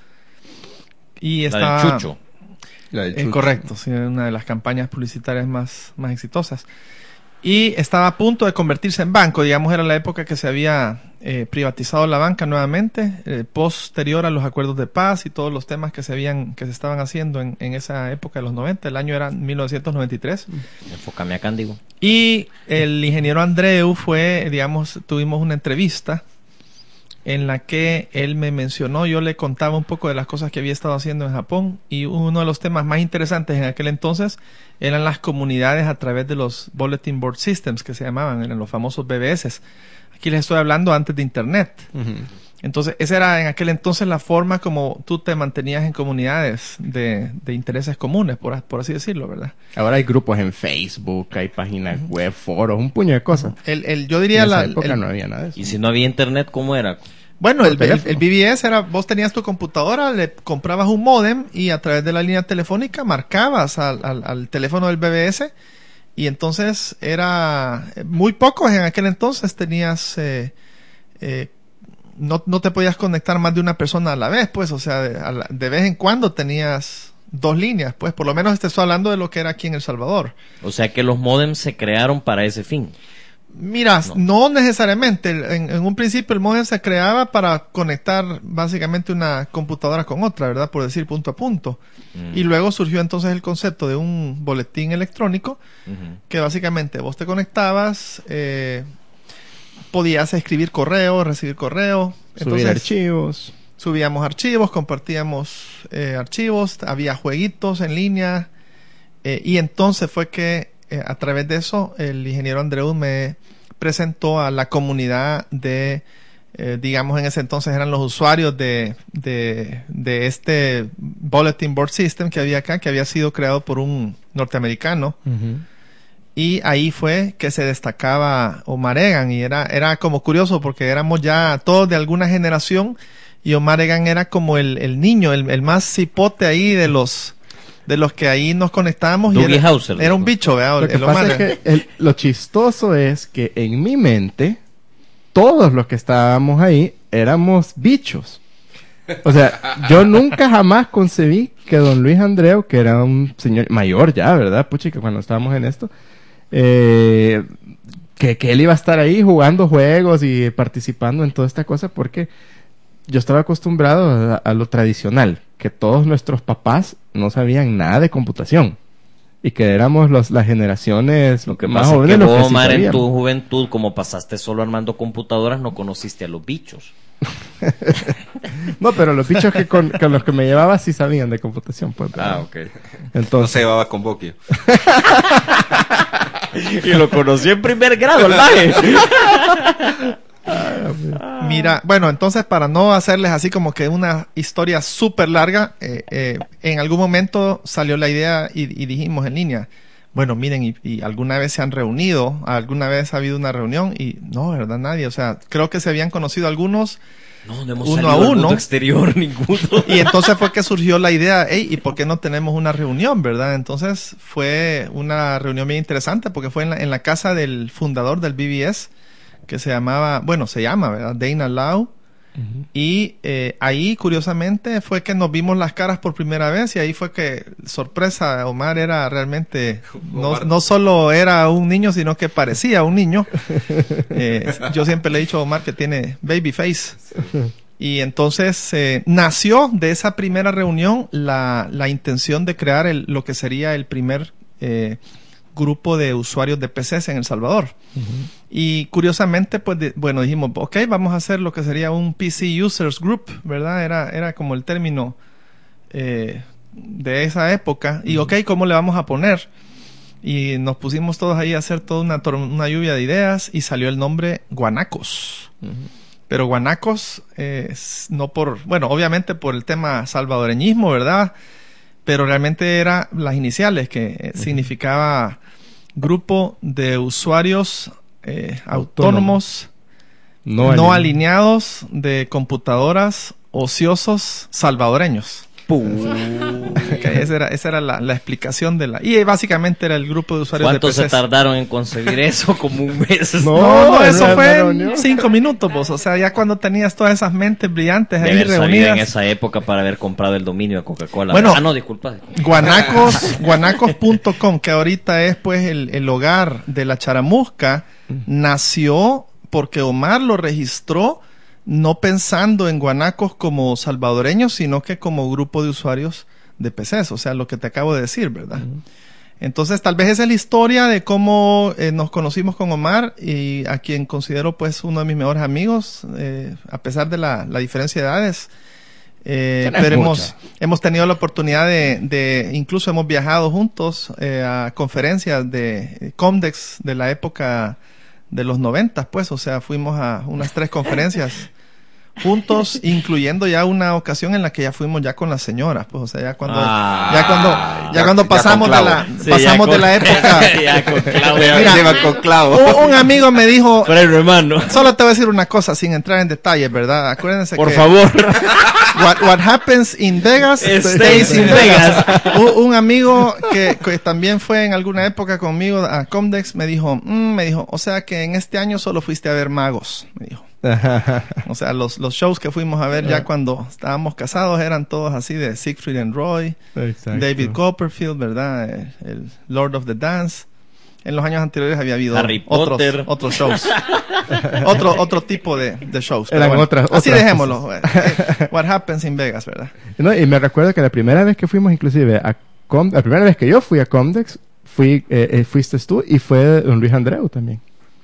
Y La estaba, del Chucho. La del eh, Chucho. correcto, sí, una de las campañas publicitarias más, más exitosas. Y estaba a punto de convertirse en banco, digamos, era la época que se había eh, privatizado la banca nuevamente, eh, posterior a los acuerdos de paz y todos los temas que se habían, que se estaban haciendo en, en esa época de los noventa, el año era mil novecientos noventa y tres. Enfócame acá, digo. Y el ingeniero Andreu fue, digamos, tuvimos una entrevista en la que él me mencionó, yo le contaba un poco de las cosas que había estado haciendo en Japón y uno de los temas más interesantes en aquel entonces eran las comunidades a través de los Bulletin Board Systems que se llamaban, eran los famosos B B S. Aquí les estoy hablando antes de Internet. Ujú. Entonces, esa era en aquel entonces la forma como tú te mantenías en comunidades de, de intereses comunes, por, por así decirlo, ¿verdad? Ahora hay grupos en Facebook, hay páginas web, foros, un puño de cosas. El, el, yo En diría esa la, época el- no había nada de eso. Y si no había internet, ¿cómo era? Bueno, Por el, el, teléfono. el B B S era, vos tenías tu computadora, le comprabas un módem y a través de la línea telefónica marcabas al, al, al teléfono del B B S y entonces era muy pocos en aquel entonces tenías, eh, eh, no, no te podías conectar más de una persona a la vez, pues, o sea, de, a la- de vez en cuando tenías dos líneas, pues, por lo menos te estoy hablando de lo que era aquí en El Salvador. O sea que los modems se crearon para ese fin. Mira, no, necesariamente. En, en un principio el modem se creaba para conectar básicamente una computadora con otra, ¿verdad? Por decir punto a punto. Mm. Y luego surgió entonces el concepto de un boletín electrónico Ujú. que básicamente vos te conectabas, eh, podías escribir correo, recibir correo. Subir Entonces, archivos. subíamos archivos, compartíamos eh, archivos, había jueguitos en línea. eh, y entonces fue que eh, a través de eso el ingeniero Andreu me presentó a la comunidad de eh, digamos en ese entonces eran los usuarios de, de, de este Bulletin Board System que había acá, que había sido creado por un norteamericano. Ujú. Y ahí fue que se destacaba Omar Egan, y era, era como curioso porque éramos ya todos de alguna generación, y Omar Egan era como el, el niño, el, el más cipote ahí de los, de los que ahí nos conectábamos. Y Dougie era, Hauser, era un ¿no? bicho, ¿verdad? Lo que El pasa Omar. es que el- lo chistoso es que en mi mente, todos los que estábamos ahí éramos bichos. O sea, yo nunca jamás concebí que don Luis Andreu, que era un señor mayor ya, ¿verdad? Puchica, cuando estábamos en esto, eh, que, que él iba a estar ahí jugando juegos y participando en toda esta cosa, porque yo estaba acostumbrado a, a lo tradicional, que todos nuestros papás no sabían nada de computación. Y que éramos los, las generaciones Lo que más pasa es jóvenes que los que vos, sí Omar, en sabían. tu juventud, como pasaste solo armando computadoras, no conociste a los bichos. No, pero los bichos que con, con los que me llevaba sí sabían de computación, pues. ¿verdad? Ah, ok. No Entonces, se llevaba con Bokio. Y lo conocí en primer grado, el maje. Mira, bueno, entonces para no hacerles así como que una historia súper larga, eh, eh, en algún momento salió la idea y, y dijimos en línea, bueno, miren, y, y alguna vez se han reunido, alguna vez ha habido una reunión, y no, ¿verdad? Nadie, o sea, creo que se habían conocido algunos, No, no hemos Uno salido a al uno. mundo exterior ninguno. y entonces fue que surgió la idea, hey, ¿y por qué no tenemos una reunión, verdad? Entonces fue una reunión bien interesante porque fue en la, en la casa del fundador del B B S, que se llamaba, bueno, se llama, ¿verdad? Dana Lau. Y eh, ahí, curiosamente, fue que nos vimos las caras por primera vez, y ahí fue que, sorpresa, Omar era realmente, no, Omar. no solo era un niño, sino que parecía un niño. Eh, yo siempre le he dicho a Omar que tiene baby face. Y entonces eh, nació de esa primera reunión la, la intención de crear el, lo que sería el primer eh, grupo de usuarios de P Cs en El Salvador. Y curiosamente, pues, de- bueno, dijimos, ok, vamos a hacer lo que sería un P C Users Group, ¿verdad? Era, era como el término eh, de esa época. Y, ok, ¿cómo le vamos a poner? Y nos pusimos todos ahí a hacer toda una, tor- una lluvia de ideas, y salió el nombre Guanacos. Pero Guanacos, eh, es no por, bueno, obviamente por el tema salvadoreñismo, ¿verdad? Pero realmente era las iniciales, que eh, significaba grupo de usuarios eh, autónomos, no, no, aline- alineados de computadoras ociosos salvadoreños. Ok, esa era, esa era la, la explicación de la... Y eh, básicamente era el grupo de usuarios de ¿Cuánto P se Cs. tardaron en concebir eso? Como un mes. No, No, no, era eso una fue reunión. en cinco minutos, vos. O sea, ya cuando tenías todas esas mentes brillantes De ahí haber sabido reunidas. en esa época para haber comprado el dominio de Coca-Cola. Bueno. Ah, no, disculpa. Guanacos, guanacos punto com, que ahorita es pues el, el hogar de la charamusca, nació porque Omar lo registró no pensando en guanacos como salvadoreños, sino que como grupo de usuarios de P Cs, o sea, lo que te acabo de decir, ¿verdad? Entonces, tal vez esa es la historia de cómo eh, nos conocimos con Omar, y a quien considero pues uno de mis mejores amigos, eh, a pesar de la, la diferencia de edades. Eh, Que no es pero hemos, mucha. hemos tenido la oportunidad de, de incluso hemos viajado juntos eh, a conferencias de eh, Comdex de la época de los noventas, pues, o sea, fuimos a unas tres conferencias juntos, incluyendo ya una ocasión en la que ya fuimos ya con las señoras, pues, o sea, ya cuando, Ah, ya cuando, ya, ya- cuando ya pasamos con de clavo. la, Sí, pasamos ya de con- la época. Ya con Claudia. Mira, Lleva con clavo. un, un amigo me dijo, Freno, hermano. solo te voy a decir una cosa sin entrar en detalles, ¿verdad? Acuérdense Por que favor. What, what happens in Vegas Stays stays in in Vegas. Un, un amigo que, que también fue en alguna época conmigo a Comdex me dijo, mm, me dijo, o sea que en este año solo fuiste a ver magos, me dijo. O sea, los, los shows que fuimos a ver ya cuando estábamos casados eran todos así de Siegfried and Roy, Exacto. David Copperfield, ¿verdad? El, el Lord of the Dance. En los años anteriores había habido Harry otros, Potter. otros shows. otro, otro tipo de, de shows. Pero Eran bueno, otras- así otras dejémoslo. Eh, What happens in Vegas, ¿verdad? No, y me recuerdo que la primera vez que fuimos inclusive a Com- la primera vez que yo fui a Comdex, fui, eh, eh, fuiste tú y fue don Luis Andreu también.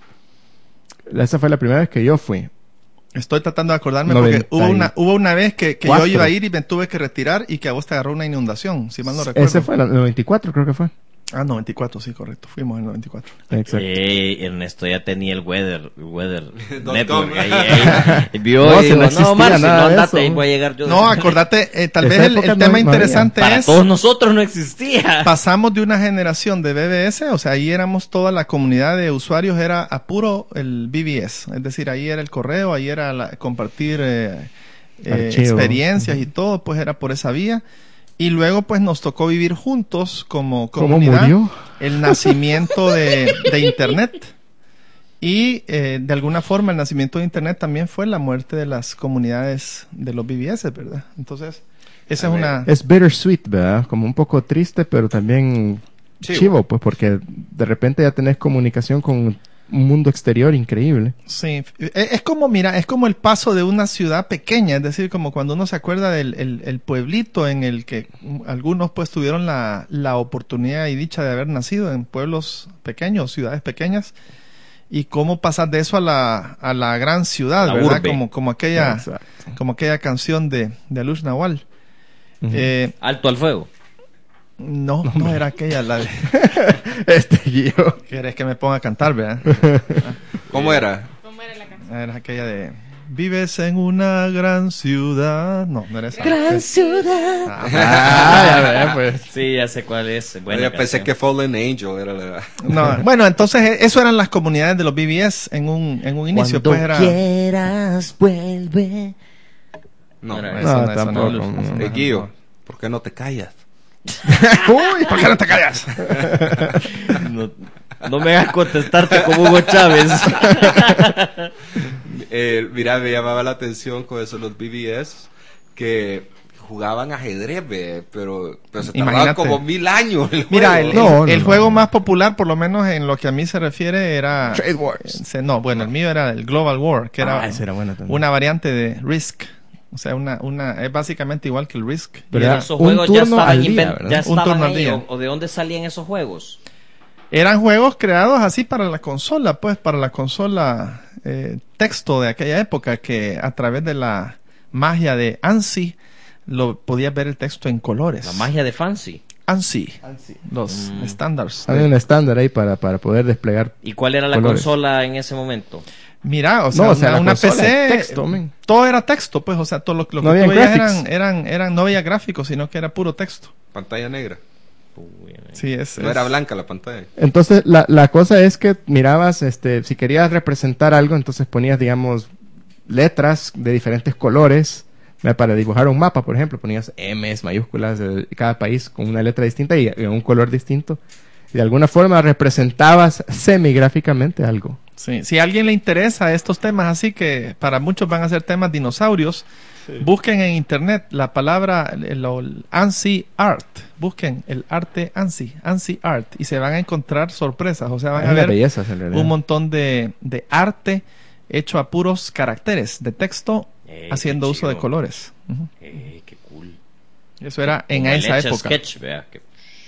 Esa fue la primera vez que yo fui. Estoy tratando de acordarme noventa porque hubo una, hubo una vez que, que yo cuatro. iba a ir y me tuve que retirar y que a vos te agarró una inundación, si mal no recuerdo. Ese fue en el noventa y cuatro, creo que fue. Ah, noventa y cuatro, sí, correcto. Fuimos en noventa y cuatro. Exacto. Eh, Ernesto ya tenía el Weather, el weather Dot Network. com. Ahí, ahí, vio No, y si no dijo, existía no, Marci, nada no, de andate, eso. ahí voy a llegar yo. No, acordate, eh, tal Esa vez el, época el no- tema no había. interesante Para es... todos nosotros no existía. Pasamos de una generación de B B S, o sea, ahí éramos toda la comunidad de usuarios, era a puro el B B S, es decir, ahí era el correo, ahí era la- compartir eh, eh, Archivos. experiencias y todo, pues era por esa vía. Y luego pues nos tocó vivir juntos como ¿Cómo comunidad murió? el nacimiento de, de Internet. Y eh, de alguna forma el nacimiento de Internet también fue la muerte de las comunidades de los B B S, ¿verdad? Entonces, esa A es ver. una... Es bittersweet, ¿verdad? Como un poco triste, pero también Chivo. chivo, pues porque de repente ya tenés comunicación con un mundo exterior increíble. Sí, e- es como, mira, es como el paso de una ciudad pequeña, es decir, como cuando uno se acuerda del el, el pueblito en el que mm, algunos pues tuvieron la, la oportunidad y dicha de haber nacido en pueblos pequeños, ciudades pequeñas, y cómo pasar de eso a la, a la gran ciudad, La ¿verdad? urbe. Como, como aquella, Exacto. como aquella canción de, de Alush Nawal. Ujú. Eh, Alto al fuego. no, no era aquella la de... Este guío. ¿Quieres que me ponga a cantar, verdad? ¿Cómo era? ¿Cómo era la canción? Era aquella de... Vives en una gran ciudad. No, no era esa. ciudad. Ah, Ah, ya ves, pues. Sí, ya sé cuál es. Buena Yo pensé canción. que Fallen Angel era la... no, bueno, entonces eh, eso eran las comunidades de los B B S en un, en un inicio. Cuando Pues era... quieras, vuelve. No, No, no, no, eso No, no, eso tampoco, no. no. Eso no Eh, es Guillo, algo. ¿por qué no te callas? Uy, ¿por qué no te callas? No, no me hagas contestarte como Hugo Chávez. Eh, mira, me llamaba la atención con eso los B B S que jugaban ajedrez, ve, pero, pero se tardaban Imagínate. como mil años el Mira, juego. el, No, el- no, el no. juego más popular, por lo menos en lo que a mí se refiere, era... Trade Wars. eh, se- no, bueno, el mío era el Global War, que era, Ah, ese era bueno también. una variante de Risk. O sea, una, una, es básicamente igual que el Risk. Y Pero era- era- Esos un juegos ya turno estaban, al día, inven- ¿verdad? ya Un estaban turno al ahí, día. o, o de dónde salían esos juegos. Eran juegos creados así para la consola, pues para la consola eh, texto de aquella época, que a través de la magia de ANSI lo podías ver el texto en colores. La magia de Fancy. ANSI, los Mm. estándares. Había un estándar ahí para, para poder desplegar. ¿Y cuál era la Colores. consola en ese momento? Mira, o sea, No, o sea, una, la una consola P C, es texto, men. todo era texto, pues, o sea, todo lo, lo No que tú habían veías graphics. eran, eran, eran, no había gráficos, sino que era puro texto. Pantalla negra. Uy, Sí, es, No es- era blanca la pantalla. Entonces, la, la cosa es que mirabas, este, si querías representar algo, entonces ponías, digamos, letras de diferentes colores. ¿Verdad? Para dibujar un mapa, por ejemplo, ponías M's mayúsculas de cada país con una letra distinta y, y un color distinto. Y de alguna forma representabas semigráficamente algo. Sí, si a alguien le interesa estos temas así, que para muchos van a ser temas dinosaurios, busquen en internet la palabra el, el ANSI Art, busquen el arte ANSI, ANSI Art, y se van a encontrar sorpresas, o sea, van Hay a unas ver bellezas en realidad. un montón de, de arte hecho a puros caracteres de texto, Eh, haciendo qué uso de chido. colores. Ujú. Eh, qué cool. Eso era en Como el esa Etch a época. Sketch, vea, que-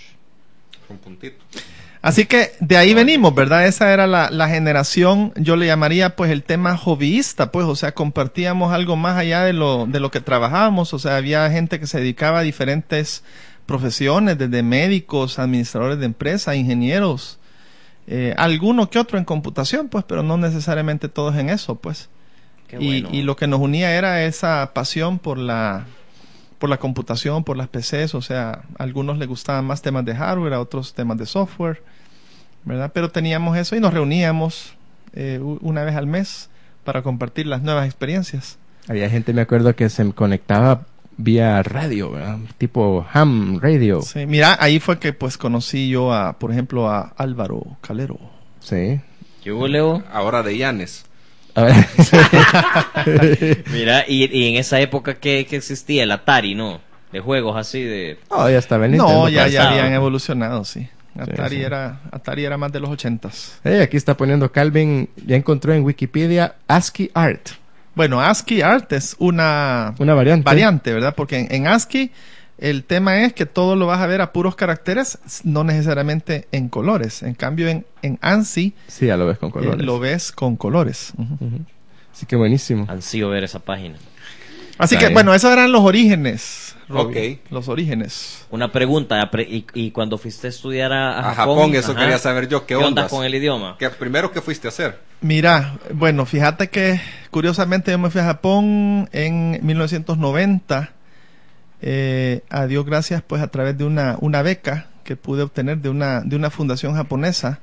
Con puntito. Así que de ahí venimos, ¿verdad? Esa era la, la generación, yo le llamaría pues el tema hobbyista, pues, o sea, compartíamos algo más allá de lo, de lo que trabajábamos, o sea, había gente que se dedicaba a diferentes profesiones, desde médicos, administradores de empresas, ingenieros, eh, alguno que otro en computación, pues, pero no necesariamente todos en eso, pues. qué Y, bueno. y lo que nos unía era esa pasión por la por la computación, por las P Cs, o sea, a algunos les gustaban más temas de hardware, a otros temas de software, ¿verdad? Pero teníamos eso y nos reuníamos eh, u- una vez al mes para compartir las nuevas experiencias. Había gente, me acuerdo, que se conectaba vía radio, ¿verdad? Tipo ham radio. Sí, mira, ahí fue que pues conocí yo a, por ejemplo, a Álvaro Calero. Sí. ¿Qué hubo, Leo? Ahora de Llanes. A ver. Mira, y, y en esa época que, que existía el Atari, ¿no? De juegos así de... No, ya estaba en No, Nintendo, ya, pues. ya pasado. habían evolucionado, sí. Atari sí. era Atari era más de los ochentas. Eh, aquí está poniendo Calvin, ya encontró en Wikipedia ASCII Art. Bueno, ASCII Art es una Una variante. variante, ¿verdad? Porque en, en ASCII el tema es que todo lo vas a ver a puros caracteres, no necesariamente en colores. En cambio, en, en ANSI Sí, ya lo ves con eh, colores. lo ves con colores. Ujú. Ujú. Así que buenísimo. Ansío ver esa página. Así Está que, bien. bueno, esos eran los orígenes. Robbie, Ok. los orígenes. Una pregunta, apre- y, y cuando fuiste a estudiar a, a A Japón, Japón, eso ajá, quería saber yo, ¿qué onda ondas? con el idioma? ¿Qué primero que fuiste a hacer? Mira, bueno, fíjate que curiosamente yo me fui a Japón en mil novecientos noventa. Eh, a Dios gracias, pues a través de una, una beca que pude obtener de una, de una fundación japonesa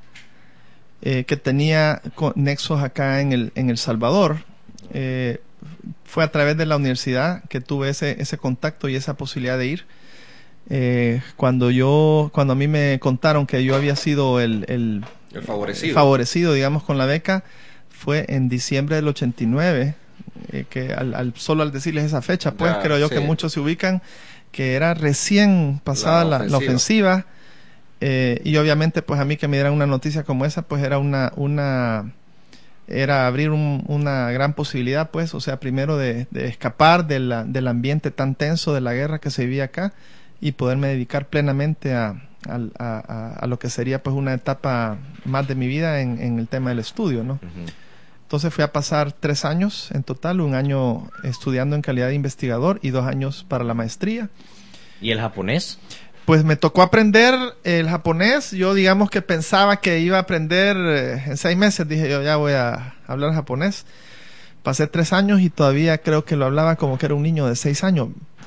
eh, que tenía co- nexos acá en el, en El Salvador. Eh, fue a través de la universidad que tuve ese, ese contacto y esa posibilidad de ir. Eh, cuando yo, cuando a mí me contaron que yo había sido el, el El favorecido. favorecido, digamos, con la beca, fue en diciembre del ochenta y nueve, eh, que al, al- solo al decirles esa fecha, pues Ya, creo yo sí. que muchos se ubican, que era recién pasada La la, la ofensiva. ofensiva, eh, y obviamente pues a mí que me dieran una noticia como esa, pues era una, una era abrir un- una gran posibilidad, pues, o sea, primero de, de escapar de la- del ambiente tan tenso de la guerra que se vivía acá y poderme dedicar plenamente a, al- a, a- a lo que sería pues una etapa más de mi vida en, en el tema del estudio, ¿no? Ujú. Entonces fui a pasar tres años en total, un año estudiando en calidad de investigador y dos años para la maestría. ¿Y el japonés? Pues me tocó aprender el japonés. Yo digamos que pensaba que iba a aprender eh, en seis meses. Dije yo ya voy a hablar japonés. Pasé tres años y todavía creo que lo hablaba como que era un niño de seis años.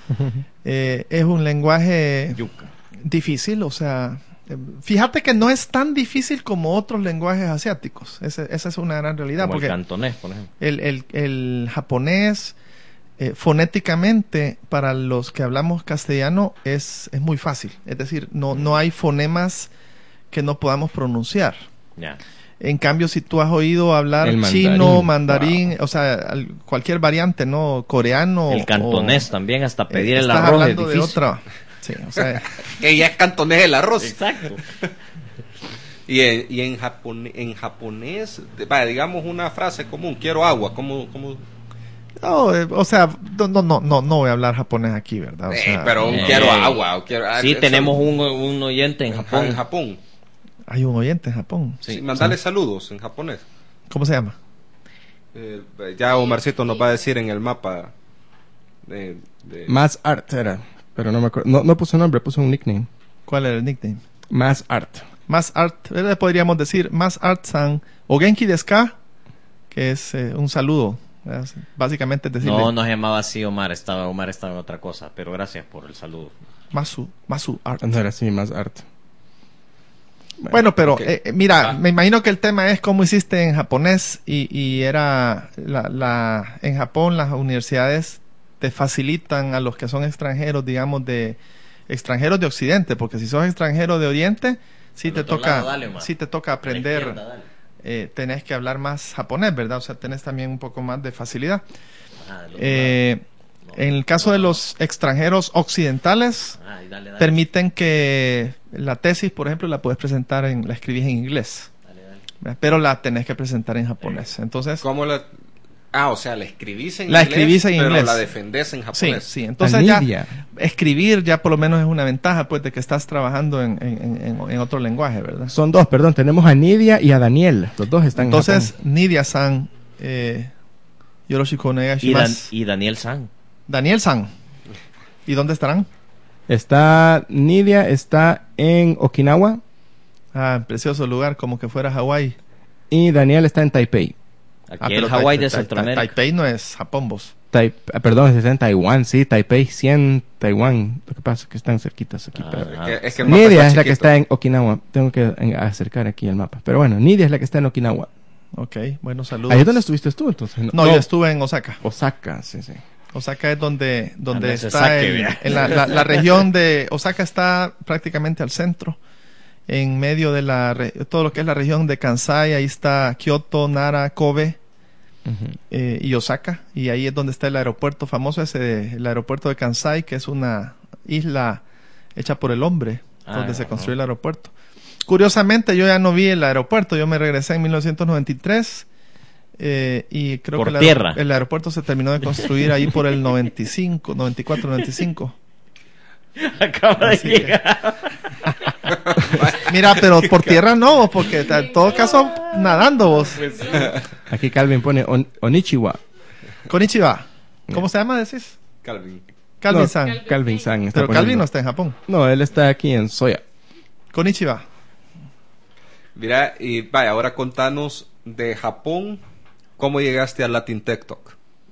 Eh, es un lenguaje Yuca. difícil, o sea, eh, fíjate que no es tan difícil como otros lenguajes asiáticos. Ese- esa es una gran realidad. Como porque el cantonés, por ejemplo. el, el, el japonés, eh, fonéticamente, para los que hablamos castellano, es, es muy fácil. Es decir, no, no hay fonemas que no podamos pronunciar. Ya. En cambio, si tú has oído hablar El mandarín. chino, mandarín, Wow. o sea, al- cualquier variante, ¿no? Coreano. El cantonés o- también, hasta eh, pedir el estás arroz es hablando de difícil. otra. Sí, o sea, Que ya es cantonés el arroz. Exacto. Y en, y en, japon- en japonés, de- vaya, digamos una frase común, quiero agua, ¿cómo? cómo? no, eh, o sea, no, no, no, no, no voy a hablar japonés aquí, ¿verdad? O Eh, sea, pero un eh, quiero agua. O quiero, ah, Sí, eso- tenemos un, un oyente en en Japón. En Japón. hay un oyente en Japón. Sí, mandale saludos en japonés. ¿Cómo se llama? Eh, ya Omarcito nos va a decir en el mapa. De, de- Más Art era, pero no me acuerdo. No, no puso nombre, puso un nickname. ¿Cuál era el nickname? Más Art. Más Art, eh, le podríamos decir Más Art-san o Genki desu ka, que es eh, un saludo. ¿verdad? Básicamente es decirle No, no se llamaba así Omar, estaba Omar estaba en otra cosa, pero gracias por el saludo. Masu, Masu Art. No era así, Más Art. Bueno, pero ok. eh, eh, mira, Ah. me imagino que el tema es cómo hiciste en japonés y, y era la, la en Japón las universidades te facilitan a los que son extranjeros, digamos de extranjeros de Occidente, porque si sos extranjero de Oriente, sí Al te otro toca, lado, dale, Omar. sí te toca A la aprender, izquierda, dale. eh, tenés que hablar más japonés, ¿verdad? O sea, tenés también un poco más de facilidad. Ah, del otro Eh, lado. No. en el caso de los extranjeros occidentales, Ah, y dale, dale. permiten que la tesis, por ejemplo, la puedes presentar en, la escribís en inglés, Dale, dale. ¿verdad? pero la tenés que presentar en japonés. Entonces, ¿Cómo la.? Ah, o sea, la escribís en La inglés. escribís en pero inglés. la defendés en sí, japonés. sí. Entonces ya Anidia. escribir ya por lo menos es una ventaja, pues, de que estás trabajando en, en, en- en otro lenguaje, ¿verdad? Son dos, perdón. Tenemos a Nidia y a Daniel. Los dos están Entonces, en Japón. Nidia-san, eh, yoroshiku Y, Dan- onegaishimasu. y Daniel San. Daniel-san, ¿y dónde estarán? Está Nidia, está en Okinawa Ah, precioso lugar, como que fuera Hawái. y Daniel está en Taipei. Aquí Ah, el pero Hawái Tai- de Tai- Tai- Centroamérica. Taipei no es Japón, vos. Tai- ah, perdón, está en Taiwán, sí, Taipei cien, Taiwán. Lo que pasa es que están cerquitas aquí. Ah, pero- ah. Es que, es que el mapa Nidia está es la que chiquito. está en Okinawa. Tengo que en- acercar aquí el mapa. Pero bueno, Nidia es la que está en Okinawa. Ok, bueno, saludos. Ahí es donde estuviste tú, entonces. No, yo estuve en Osaka. Osaka, sí, sí. Osaka es donde, donde Ah, no, ese está saque, el- vea. en la, la- la región de Osaka está prácticamente al centro, en medio de la re- todo lo que es la región de Kansai. Ahí está Kyoto, Nara, Kobe Ujú. eh, y Osaka, y ahí es donde está el aeropuerto famoso ese, el aeropuerto de Kansai, que es una isla hecha por el hombre, Ah, donde se ajá. construyó el aeropuerto. Curiosamente, yo ya no vi el aeropuerto. Yo me regresé en mil novecientos noventa y tres. Eh, y creo Por que el, aer- tierra. el aeropuerto se terminó de construir ahí por el noventa y cinco, noventa y cuatro, noventa y cinco. Acaba de Así que- llegar. Mira, pero por tierra no, porque en todo caso nadando vos. Aquí Calvin pone On- Onichiwa. Konnichiwa. ¿Cómo se llama, decís? Calvin. Calvin-san. No, Calvin-san. está Pero poniendo- Calvin no está en Japón. No, él está aquí en Soya. Konnichiwa. Mira, y vaya, ahora contanos de Japón, ¿cómo llegaste a Latin TikTok?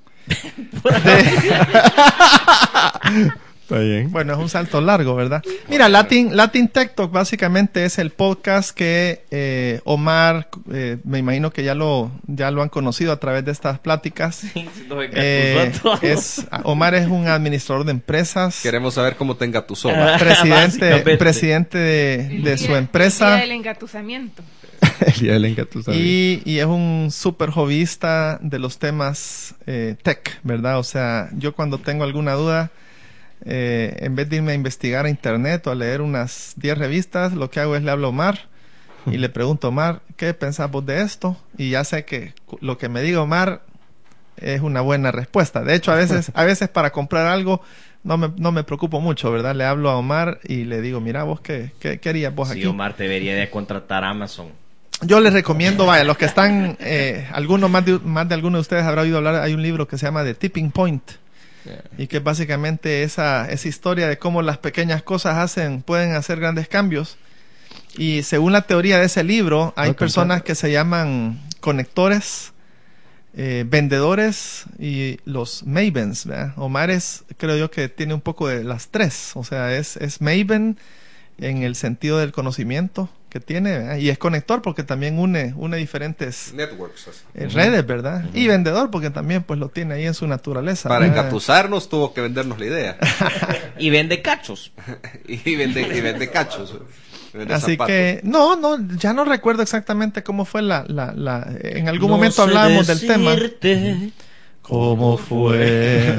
Está bien. Bueno, es un salto largo, ¿verdad? Mira, Latin, Latin Tech Talk básicamente es el podcast que eh, Omar, eh, me imagino que ya lo, ya lo han conocido a través de estas pláticas. Eh, es, Omar es un administrador de empresas, Queremos saber cómo te engatusó. ¿va? presidente, Básicamente. presidente de, de su Día- empresa. Día del engatusamiento. El día del engatusamiento. Y, y es un súper hobbyista de los temas eh, tech, ¿verdad? O sea, yo cuando tengo alguna duda, eh, en vez de irme a investigar a internet o a leer unas diez revistas, lo que hago es le hablo a Omar y le pregunto, Omar, ¿qué pensás vos de esto? Y ya sé que cu- lo que me diga Omar es una buena respuesta. De hecho, a veces, a veces para comprar algo no me, no me preocupo mucho, ¿verdad? Le hablo a Omar y le digo, mira, vos, ¿qué, qué, qué harías vos Sí, aquí? Omar debería de contratar a Amazon. Yo les recomiendo, vaya, los que están, eh, algunos más de, más de algunos de ustedes habrá oído hablar, hay un libro que se llama The Tipping Point, y que es básicamente esa, esa historia de cómo las pequeñas cosas hacen, pueden hacer grandes cambios. Y según la teoría de ese libro, hay Ok, personas ok. que se llaman conectores, eh, vendedores y los mavens, ¿verdad? Omar es, creo yo que tiene un poco de las tres, o sea, es, es maven en el sentido del conocimiento que tiene, ¿verdad? Y es conector porque también une, une diferentes Networks. así. eh, redes, ¿verdad? Y vendedor porque también pues lo tiene ahí en su naturaleza. Para ¿verdad? engatusarnos tuvo que vendernos la idea. Y vende cachos. y vende, y vende cachos. Vende Así zapatos. que, no, no, ya no recuerdo exactamente cómo fue la, la, la en algún No momento sé hablábamos del tema. decirte. ¿Cómo fue?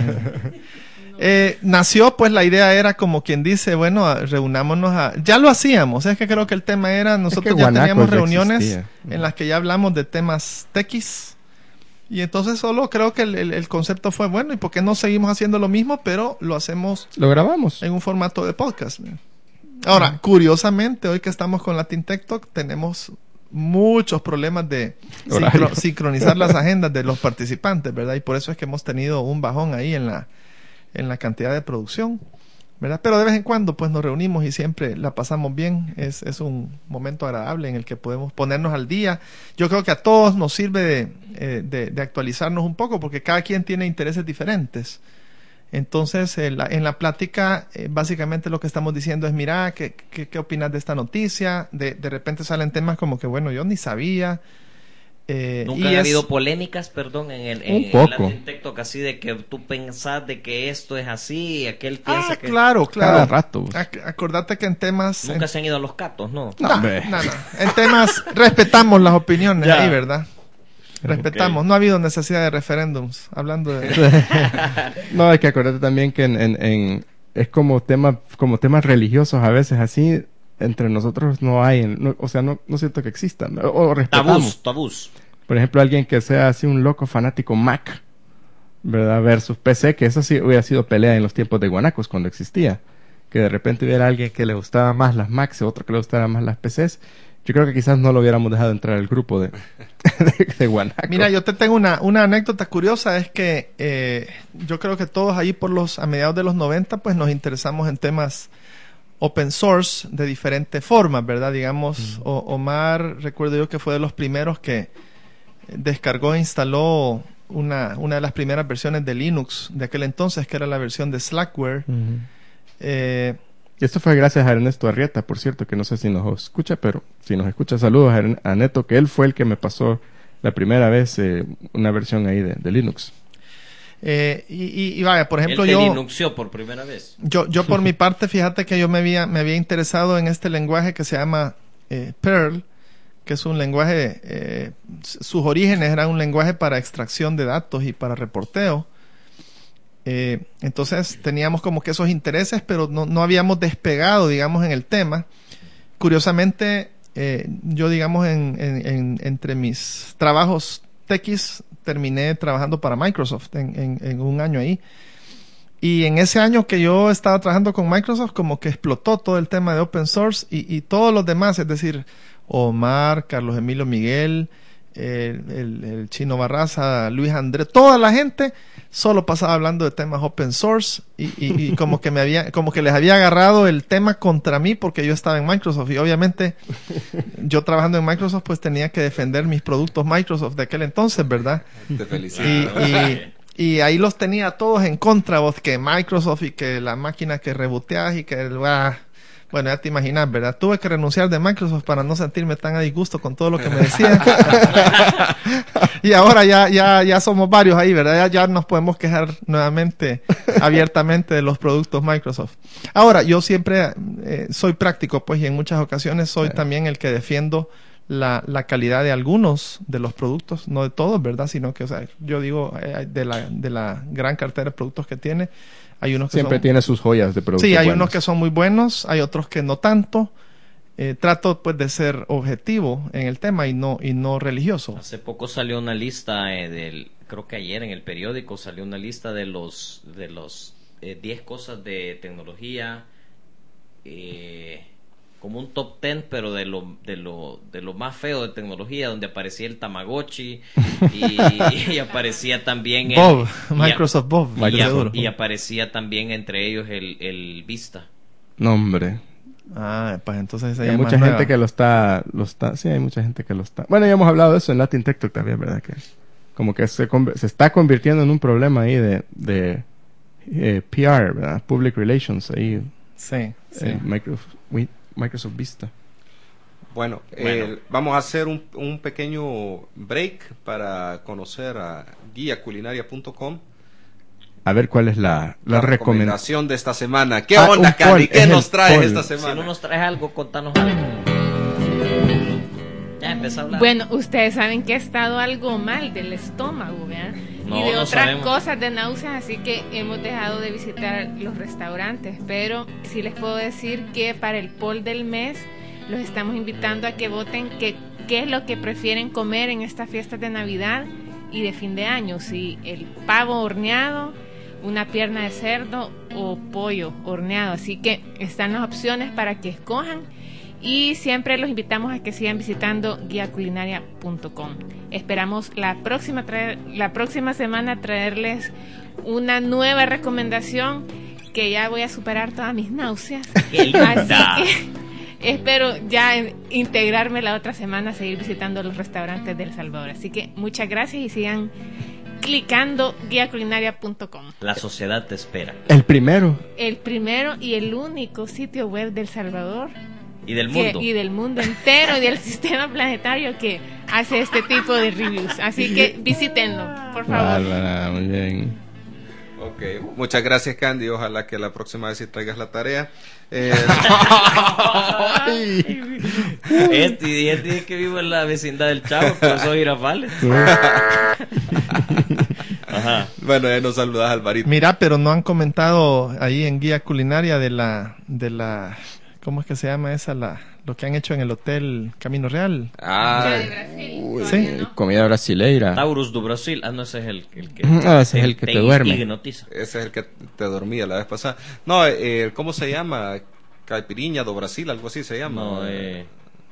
Eh, nació, pues la idea era como quien dice, bueno, a- reunámonos a... Ya lo hacíamos, es que creo que el tema era, nosotros ya Guanacos teníamos ya reuniones existía. en las que ya hablamos de temas tequis. Y entonces solo creo que el, el- el concepto fue, bueno, ¿y por qué no seguimos haciendo lo mismo, pero lo hacemos Lo grabamos. en un formato de podcast? Ahora, curiosamente, hoy que estamos con Latin Tech Talk, tenemos muchos problemas de Horario. sincro- sincronizar las agendas de los participantes, ¿verdad? Y por eso es que hemos tenido un bajón ahí en la, en la cantidad de producción, ¿verdad? Pero de vez en cuando, pues nos reunimos y siempre la pasamos bien. Es, es un momento agradable en el que podemos ponernos al día. Yo creo que a todos nos sirve de, eh, de, de actualizarnos un poco porque cada quien tiene intereses diferentes. Entonces, en la, en la plática, eh, básicamente lo que estamos diciendo es, mira, ¿qué, qué, qué opinas de esta noticia? De, de repente salen temas como que, bueno, yo ni sabía. Eh, Nunca y ha es- habido polémicas, perdón, en el, en, Un en poco. el Latin TikTok, así de que tú pensás de que esto es así y aquel piensa Ah, que... claro, claro. Cada rato. Ac- acordate que en temas... Nunca en- se han ido a los catos, ¿no? No, No, hombre. no, no. En temas respetamos las opiniones Ya. ahí, ¿verdad? Respetamos. No ha habido necesidad de referéndums. Hablando de... No, hay que acordarte también que en, en, en- es como tema, como temas religiosos a veces así entre nosotros no hay, en- no- o sea, no, no siento que existan o, o respetamos. Tabús, tabús. Por ejemplo, alguien que sea así un loco fanático Mac, ¿verdad? Versus P C, que eso sí hubiera sido pelea en los tiempos de Guanacos cuando existía. Que de repente hubiera alguien que le gustaba más las Macs y otro que le gustara más las P Cs. Yo creo que quizás no lo hubiéramos dejado entrar al grupo de, de, de Guanaco. Mira, yo te tengo una, una anécdota curiosa. Es que eh, yo creo que todos ahí por los, a mediados de los noventa, pues nos interesamos en temas open source de diferentes formas, ¿verdad? Digamos, o- Omar, recuerdo yo que fue de los primeros que descargó e instaló una, una de las primeras versiones de Linux de aquel entonces, que era la versión de Slackware. Ujú. Eh, Y esto fue gracias a Ernesto Arrieta, por cierto, que no sé si nos escucha, pero si nos escucha, saludos a, Ern- a Neto, que él fue el que me pasó la primera vez eh, una versión ahí de, de Linux. eh, y, y- y vaya, por ejemplo, Él te yo... linuxió por primera vez. Yo, yo por mi parte, fíjate que yo me había, me había interesado en este lenguaje que se llama eh, Perl, que es un lenguaje, eh, s- sus orígenes eran un lenguaje para extracción de datos y para reporteo. Eh, entonces teníamos como que esos intereses, pero no, no habíamos despegado, digamos, en el tema. Curiosamente, eh, yo, digamos, en, en- en- entre mis trabajos techis, terminé trabajando para Microsoft en, en- en un año ahí. Y en ese año que yo estaba trabajando con Microsoft, como que explotó todo el tema de open source y, y todos los demás, es decir, Omar, Carlos Emilio Miguel, el, el, el Chino Barraza, Luis Andrés, toda la gente solo pasaba hablando de temas open source y, y, y como que me había, como que les había agarrado el tema contra mí porque yo estaba en Microsoft y obviamente yo trabajando en Microsoft pues tenía que defender mis productos Microsoft de aquel entonces, ¿verdad? Te felicito. Y, y, y ahí los tenía todos en contra, vos, que Microsoft y que la máquina que reboteas y que el... Ah, bueno, ya te imaginas, ¿verdad? Tuve que renunciar de Microsoft para no sentirme tan a disgusto con todo lo que me decían. Y ahora ya, ya, ya somos varios ahí, ¿verdad? Ya, ya nos podemos quejar nuevamente, abiertamente de los productos Microsoft. Ahora, yo siempre eh, soy práctico, pues, y en muchas ocasiones soy sí. también el que defiendo la, la calidad de algunos de los productos, no de todos, ¿verdad? Sino que, o sea, yo digo, eh, de la, de la gran cartera de productos que tiene, hay unos que siempre son, tiene sus joyas de productos. Sí, hay buenos. unos que son muy buenos, hay otros que no tanto. Eh, trato pues de ser objetivo en el tema y no y no religioso. Hace poco salió una lista eh, del, creo que ayer en el periódico salió una lista de los de los eh, diez cosas de tecnología, eh, como un top ten, pero de lo de lo de lo más feo de tecnología, donde aparecía el Tamagotchi y, y aparecía también el, Bob, y Microsoft a, Bob, y, Microsoft. a, y aparecía también entre ellos el el Vista. No, hombre. Ah, pues entonces hay mucha gente nueva. que lo está, lo está, sí, hay mucha gente que lo está. Bueno, ya hemos hablado de eso en Latin Tech Talk también, ¿verdad? Que como que se, se está convirtiendo en un problema ahí de, de eh, P R, ¿verdad? Public Relations ahí. Sí, sí. Eh, Microsoft, Microsoft Vista. Bueno, bueno. Eh, vamos a hacer un, un pequeño break para conocer a guía culinaria punto com. A ver cuál es la, la, la recomendación recomendación de esta semana. ¿Qué ah, onda, Cari? ¿Qué nos traes esta semana? Si no nos traes algo, contanos algo. Ya empezó a hablar. Bueno, ustedes saben que he estado algo mal del estómago, ¿verdad? No, y de no otras sabemos. cosas de náuseas, así que hemos dejado de visitar los restaurantes. Pero sí les puedo decir que para el poll del mes los estamos invitando a que voten que, qué es lo que prefieren comer en estas fiestas de Navidad y de fin de año. Si el pavo horneado, una pierna de cerdo o pollo horneado. Así que están las opciones para que escojan y siempre los invitamos a que sigan visitando guía culinaria punto com. Esperamos la próxima traer, la próxima semana traerles una nueva recomendación que ya voy a superar todas mis náuseas. ¡Qué linda! Así que espero ya integrarme la otra semana a seguir visitando los restaurantes de El Salvador. Así que muchas gracias y sigan clicando guía culinaria punto com. La sociedad te espera. El primero. El primero y el único sitio web del Salvador. Y del que, mundo. y del mundo entero y del sistema planetario que hace este tipo de reviews. Así que visítenlo, por favor. Bárbara, muy bien. Ok, muchas gracias, Candy. Ojalá que la próxima vez sí traigas la tarea. Eh... este, este es que vivo en la vecindad del Chavo, pero soy Girafales. Ajá. Bueno, ya nos saludas, Alvarito. Mira, pero no han comentado ahí en guía culinaria de la, de la, ¿cómo es que se llama esa? La, lo que han hecho en el hotel Camino Real. Ah, de Brasil. Uy, ¿Sí? no. Comida brasileira. Taurus do Brasil. Ah, no, ese es el, el que ah, ese es el que te, te duerme. hipnotiza. Ese es el que te dormía la vez pasada. No, eh, ¿cómo se llama? Caipiriña do Brasil, algo así se llama. No, eh...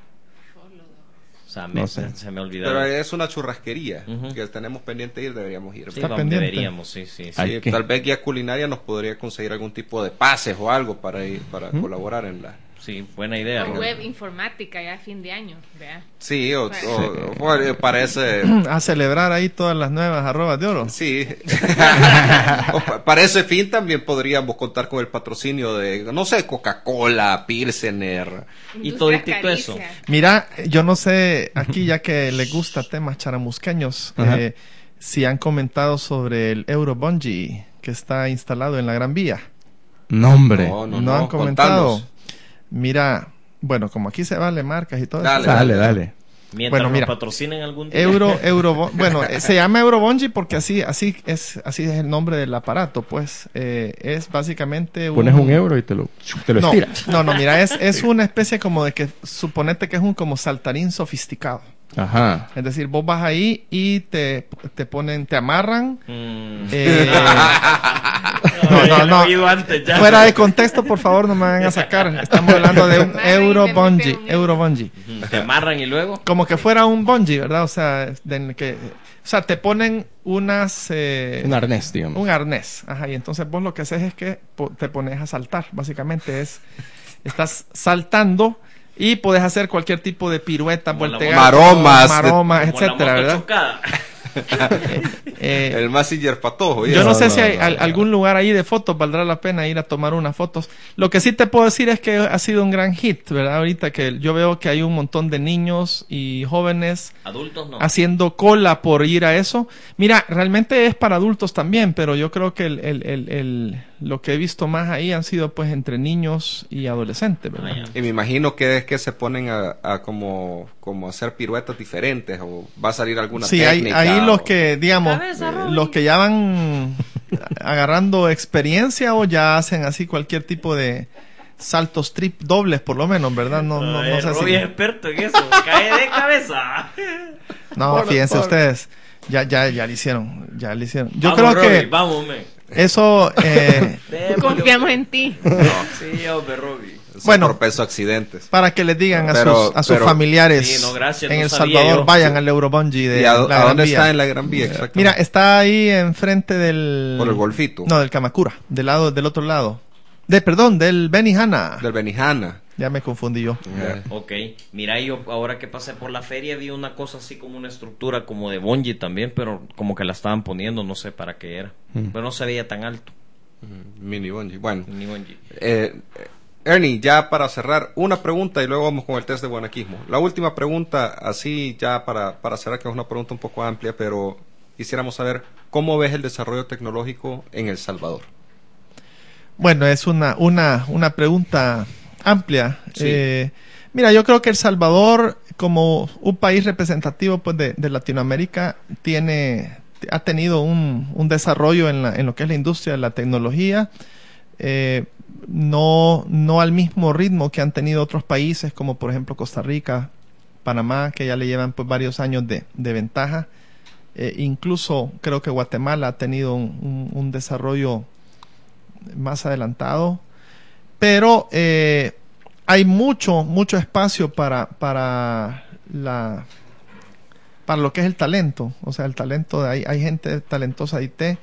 O sea, me, no sé. se me olvidó. Pero es una churrasquería uh-huh. que tenemos pendiente de ir, deberíamos ir. Sí, Está vamos, pendiente. deberíamos, sí, sí. sí. Sí, tal vez guía culinaria nos podría conseguir algún tipo de pases o algo para ir, para ¿Mm? colaborar en la... Sí, buena idea. O web informática ya a fin de año, ¿verdad? Sí, o, o, o para ese... A celebrar ahí todas las nuevas arrobas de oro. Sí. Para ese fin también podríamos contar con el patrocinio de, no sé, Coca-Cola, Pilsener. Y todo eso. Mira, yo no sé, aquí ya que les gusta temas charamusqueños, eh, si han comentado sobre el Eurobungee que está instalado en la Gran Vía. No, hombre. No, no, no, no han comentado. Contanos. Mira, bueno, como aquí se vale marcas y todo dale, eso. Dale, dale. Mientras bueno, mira, nos patrocinen algún día. Euro, Euro, bueno, se llama Eurobungee porque así, así es, así es el nombre del aparato, pues, eh, es básicamente un... Pones un euro y te lo, te lo no, estiras. No, no, mira, es, es una especie como de que, suponete que es un como saltarín sofisticado. Ajá. Es decir, vos vas ahí y te, te ponen, te amarran. Mm. Eh, No, no, Ya lo no. he oído antes, ya. Fuera de contexto, por favor, no me van a sacar. Estamos hablando de un Amarran y euro le bungee, meten un- euro bungee. Ujú, te amarran y luego. Como que fuera un bungee, ¿verdad? O sea, de que, o sea, te ponen unas... eh, Un arnés, digamos. un arnés. Ajá, y entonces vos lo que haces es que po- te pones a saltar. Básicamente es, estás saltando y puedes hacer cualquier tipo de pirueta, Como la voltear, Maromas, maromas, Como la etcétera, moto ¿verdad? chocada. Eh, El Mazinger Patojo. yo no, No, sé no, si hay no, al- no. algún lugar ahí de fotos, valdrá la pena ir a tomar unas fotos. Lo que sí te puedo decir es que ha sido un gran hit, ¿verdad? Ahorita que yo veo que hay un montón de niños y jóvenes Adultos no. haciendo cola por ir a eso. Mira, realmente es para adultos también, pero yo creo que el, el, el, el- lo que he visto más ahí han sido pues entre niños y adolescentes, ¿verdad? Ah, ya. Y me imagino que es que se ponen a, a como, como hacer piruetas diferentes o va a salir alguna Sí, hay, técnica. ahí los o- que, digamos, Cabeza, eh, Robin. los que ya van agarrando experiencia o ya hacen así cualquier tipo de saltos trip dobles, por lo menos, ¿verdad? No, no, no Ay, sé Robbie si... es experto en eso. Cae de cabeza. No, Por- fíjense por- ustedes, ya, ya, ya lo hicieron, ya lo hicieron. Yo Vamos, creo Robbie, que Vamos, me. eso... eh, Confiamos en ti. Sí, hombre, Robbie. Son bueno. propensos a accidentes. para que les digan a Pero- sus, a sus pero- familiares Sí, no, gracias, en no El sabía Salvador, yo. vayan al Eurobungee de ¿Y a, la a Gran dónde Vía. está en la Gran Vía? Exactamente. Mira, está ahí enfrente del... Por el Golfito. No, del Kamakura, del lado, del otro lado. De, perdón, del Benihana. Del Benihana. Ya me confundí yo. Eh, Ok, mira, yo ahora que pasé por la feria vi una cosa así como una estructura como de bungee también, pero como que la estaban poniendo, no sé para qué era. Pero no se veía tan alto, Mini bungee. Bueno, ni bungee. eh, Ernie, ya para cerrar, una pregunta y luego vamos con el test de guanaquismo. La última pregunta, así ya para, para cerrar, que es una pregunta un poco amplia, pero quisiéramos saber cómo ves el desarrollo tecnológico en El Salvador. Bueno, es una, una, una pregunta amplia. Sí. Eh, mira, yo creo que El Salvador, como un país representativo pues, de, de Latinoamérica, tiene, ha tenido un, un desarrollo en, la, en lo que es la industria de la tecnología, eh, no, no al mismo ritmo que han tenido otros países, como por ejemplo Costa Rica, Panamá, que ya le llevan pues, varios años de, de ventaja. Eh, incluso creo que Guatemala ha tenido un, un, un desarrollo más adelantado, pero eh, hay mucho mucho espacio para para la para lo que es el talento, o sea, el talento de hay, hay gente talentosa de I T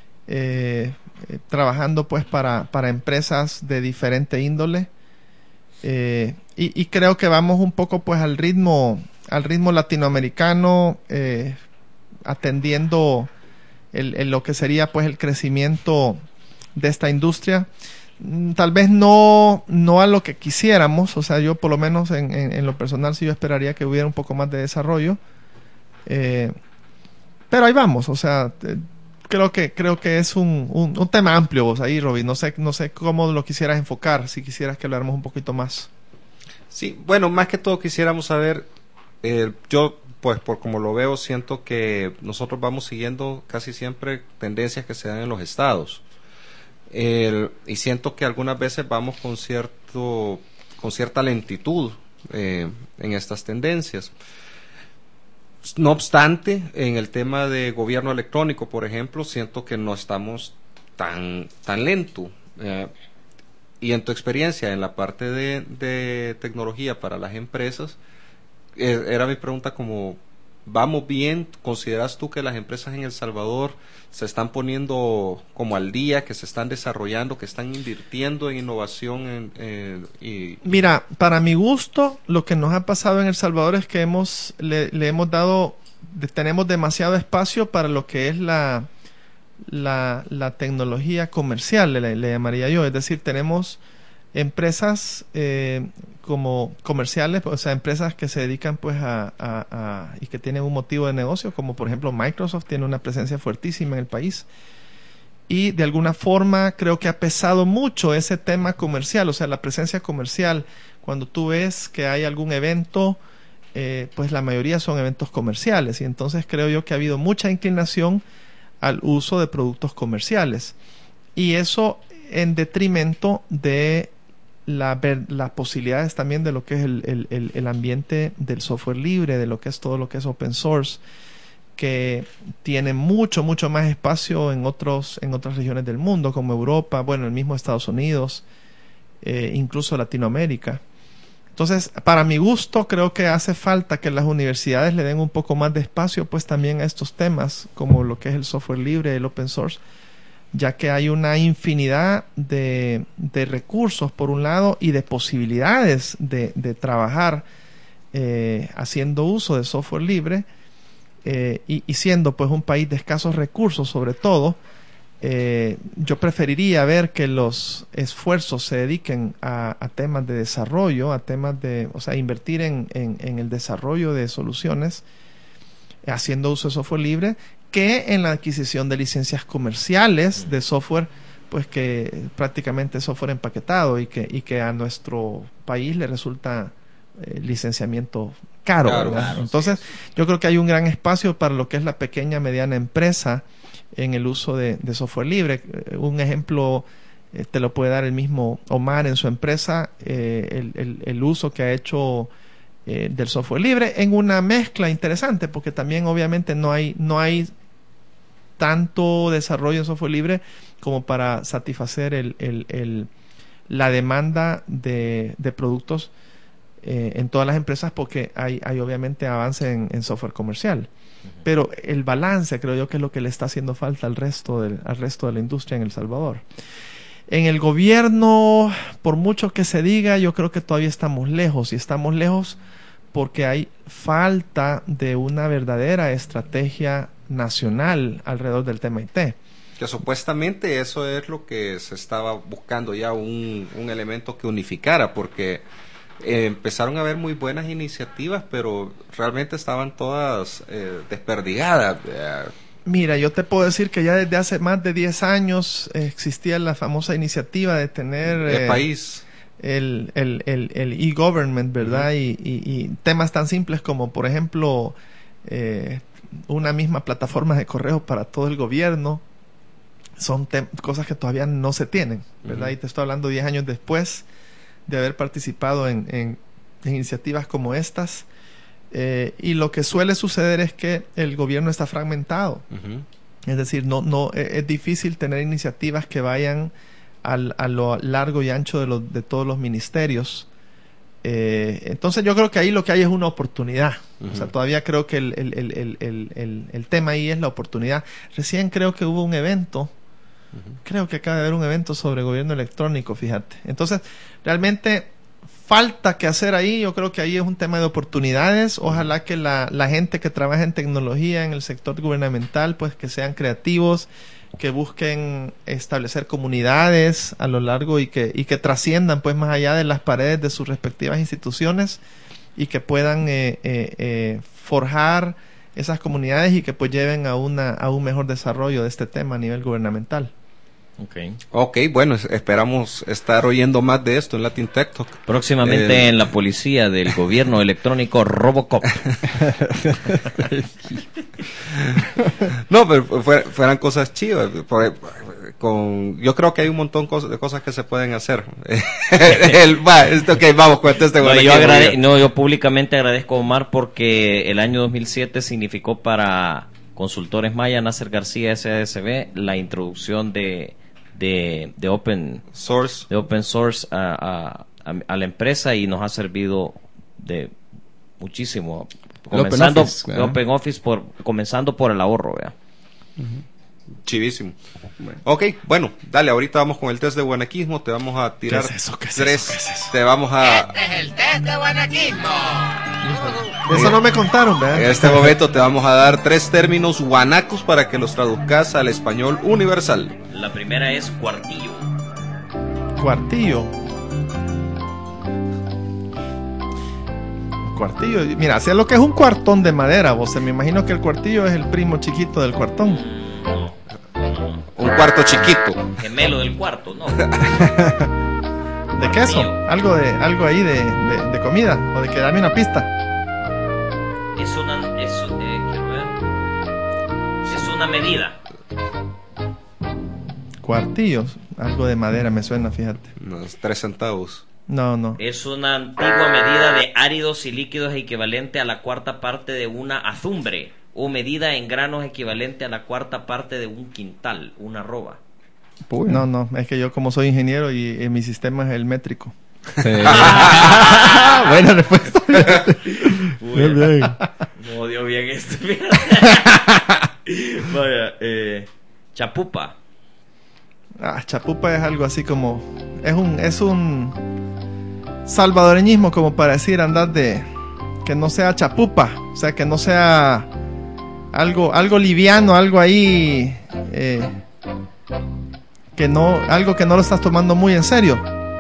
eh, eh, trabajando pues para para empresas de diferente índole, eh, y, y creo que vamos un poco pues al ritmo al ritmo latinoamericano, eh, atendiendo el, el lo que sería pues el crecimiento de esta industria. Mm, tal vez no no a lo que quisiéramos, o sea, yo por lo menos en, en, en lo personal sí yo esperaría que hubiera un poco más de desarrollo, eh, pero ahí vamos, o sea, eh, creo que creo que es un, un, un tema amplio vos ahí, Robin, no sé no sé cómo lo quisieras enfocar, si quisieras que habláramos un poquito más. Sí, bueno, más que todo quisiéramos saber, eh, yo pues por como lo veo siento que nosotros vamos siguiendo casi siempre tendencias que se dan en los estados. El, y siento que algunas veces vamos con cierto con cierta lentitud eh, en estas tendencias. No obstante, en el tema de gobierno electrónico, por ejemplo, siento que no estamos tan tan lento. Eh, y en tu experiencia en la parte de, de tecnología para las empresas, eh, era mi pregunta como, ¿vamos bien? ¿Consideras tú que las empresas en El Salvador se están poniendo como al día, que se están desarrollando, que están invirtiendo en innovación? En, eh, y, Mira, para mi gusto, lo que nos ha pasado en El Salvador es que hemos le, le hemos dado, de- tenemos demasiado espacio para lo que es la la, la tecnología comercial, le, le llamaría yo. Es decir, tenemos empresas eh, como comerciales, o sea, empresas que se dedican pues a, a, a y que tienen un motivo de negocio, como por ejemplo Microsoft tiene una presencia fuertísima en el país. Y de alguna forma creo que ha pesado mucho ese tema comercial, o sea, la presencia comercial. Cuando tú ves que hay algún evento, eh, pues la mayoría son eventos comerciales. Y entonces creo yo que ha habido mucha inclinación al uso de productos comerciales. Y eso en detrimento de la, ver, las posibilidades también de lo que es el, el, el, el ambiente del software libre, de lo que es todo lo que es open source, que tiene mucho, mucho más espacio en, otros, en otras regiones del mundo, como Europa, bueno, el mismo Estados Unidos, eh, incluso Latinoamérica. Entonces, para mi gusto, creo que hace falta que las universidades le den un poco más de espacio, pues también a estos temas, como lo que es el software libre, el open source, ya que hay una infinidad de, de recursos, por un lado, y de posibilidades de, de trabajar eh, haciendo uso de software libre, eh, y, y siendo pues un país de escasos recursos, sobre todo, Eh, yo preferiría ver que los esfuerzos se dediquen a, a temas de desarrollo, a temas de, o sea, invertir en, en, en el desarrollo de soluciones haciendo uso de software libre, que en la adquisición de licencias comerciales de software, pues que prácticamente es software empaquetado y que, y que a nuestro país le resulta eh, licenciamiento caro, Claro, ¿verdad? claro, Entonces, sí, sí. yo creo que hay un gran espacio para lo que es la pequeña, mediana empresa en el uso de, de software libre. Eh, un ejemplo eh, te lo puede dar el mismo Omar en su empresa, eh, el, el, el uso que ha hecho eh, del software libre en una mezcla interesante, porque también obviamente no hay, no hay tanto desarrollo en software libre como para satisfacer el, el, el, la demanda de, de productos eh, en todas las empresas, porque hay, hay obviamente avance en, en software comercial. Pero el balance creo yo que es lo que le está haciendo falta al resto, del, al resto de la industria en El Salvador. En el gobierno, por mucho que se diga, yo creo que todavía estamos lejos, y estamos lejos porque hay falta de una verdadera estrategia nacional alrededor del tema I T. Que supuestamente eso es lo que se estaba buscando ya, un, un elemento que unificara, porque eh, empezaron a haber muy buenas iniciativas, pero realmente estaban todas eh, desperdigadas. Eh, Mira, yo te puedo decir que ya desde hace más de diez años eh, existía la famosa iniciativa de tener el eh, país. el el el el e-government, ¿verdad? Uh-huh. y, y, y temas tan simples como, por ejemplo, eh, una misma plataforma de correo para todo el gobierno. Son te- cosas que todavía no se tienen, ¿verdad? Uh-huh. Y te estoy hablando diez años después de haber participado en, en, en iniciativas como estas. Eh, y lo que suele suceder es que el gobierno está fragmentado. Uh-huh. Es decir, no, no, es, es difícil tener iniciativas que vayan al, a lo largo y ancho de, los, de todos los ministerios. Eh, entonces yo creo que ahí lo que hay es una oportunidad. Uh-huh. O sea, todavía creo que el, el, el, el, el, el, el tema ahí es la oportunidad. Recién creo que hubo un evento, uh-huh. creo que acaba de haber un evento sobre gobierno electrónico, fíjate. Entonces, realmente falta que hacer ahí. Yo creo que ahí es un tema de oportunidades. Ojalá que la, la gente que trabaja en tecnología en el sector gubernamental, pues que sean creativos, que busquen establecer comunidades a lo largo y que, y que trasciendan pues más allá de las paredes de sus respectivas instituciones, y que puedan eh, eh, eh, forjar esas comunidades y que pues lleven a, una, a un mejor desarrollo de este tema a nivel gubernamental. Okay. Ok, bueno, esperamos estar oyendo más de esto en Latin Tech Talk. Próximamente eh, en la policía del gobierno electrónico Robocop. No, pero fuer, fueran cosas chivas. Por, con, yo creo que hay un montón de cosas que se pueden hacer. El, va, ok, vamos, cuenta este. No, yo agrade- no, yo públicamente agradezco a Omar porque el año dos mil siete significó para Consultores Maya, Nasser García, S A S B, la introducción de De, de open source, de open source a, a, a la empresa, y nos ha servido de muchísimo, comenzando Open Office, Open Office por, comenzando por el ahorro, ¿verdad? Uh-huh. Chivísimo. Bueno. Ok, bueno, dale, ahorita vamos con el test de guanaquismo. Te vamos a tirar ¿Qué es eso? ¿Qué es tres. eso? ¿Qué es eso? Te vamos a. Este es el test de guanaquismo. Eso no me contaron, ¿verdad? En este momento te vamos a dar tres términos guanacos para que los traduzcas al español universal. La primera es cuartillo. Cuartillo. Cuartillo. Mira, sé lo que es un cuartón de madera, vos. Me imagino que el cuartillo es el primo chiquito del cuartón. Un cuarto chiquito. Gemelo del cuarto, ¿no? ¿De queso? Algo de, algo ahí de, de, de comida. O de que dame una pista. Es una, es, eh, quiero ver. Es una medida. Cuartillos. Algo de madera me suena, fíjate. Unos tres centavos. No, no. Es una antigua medida de áridos y líquidos equivalente a la cuarta parte de una azumbre. o medida en granos equivalente a la cuarta parte de un quintal, una arroba. Uy. No, no, es que yo como soy ingeniero y, y mi sistema es el métrico. Sí. Buena respuesta. Bien, bien. No dio bien esto. Vaya, eh, chapupa. Ah, chapupa es algo así como... Es un, es un salvadoreñismo como para decir andar de... Que no sea chapupa. O sea, que no sea algo, algo liviano, algo ahí... Eh, que no, algo que no lo estás tomando muy en serio.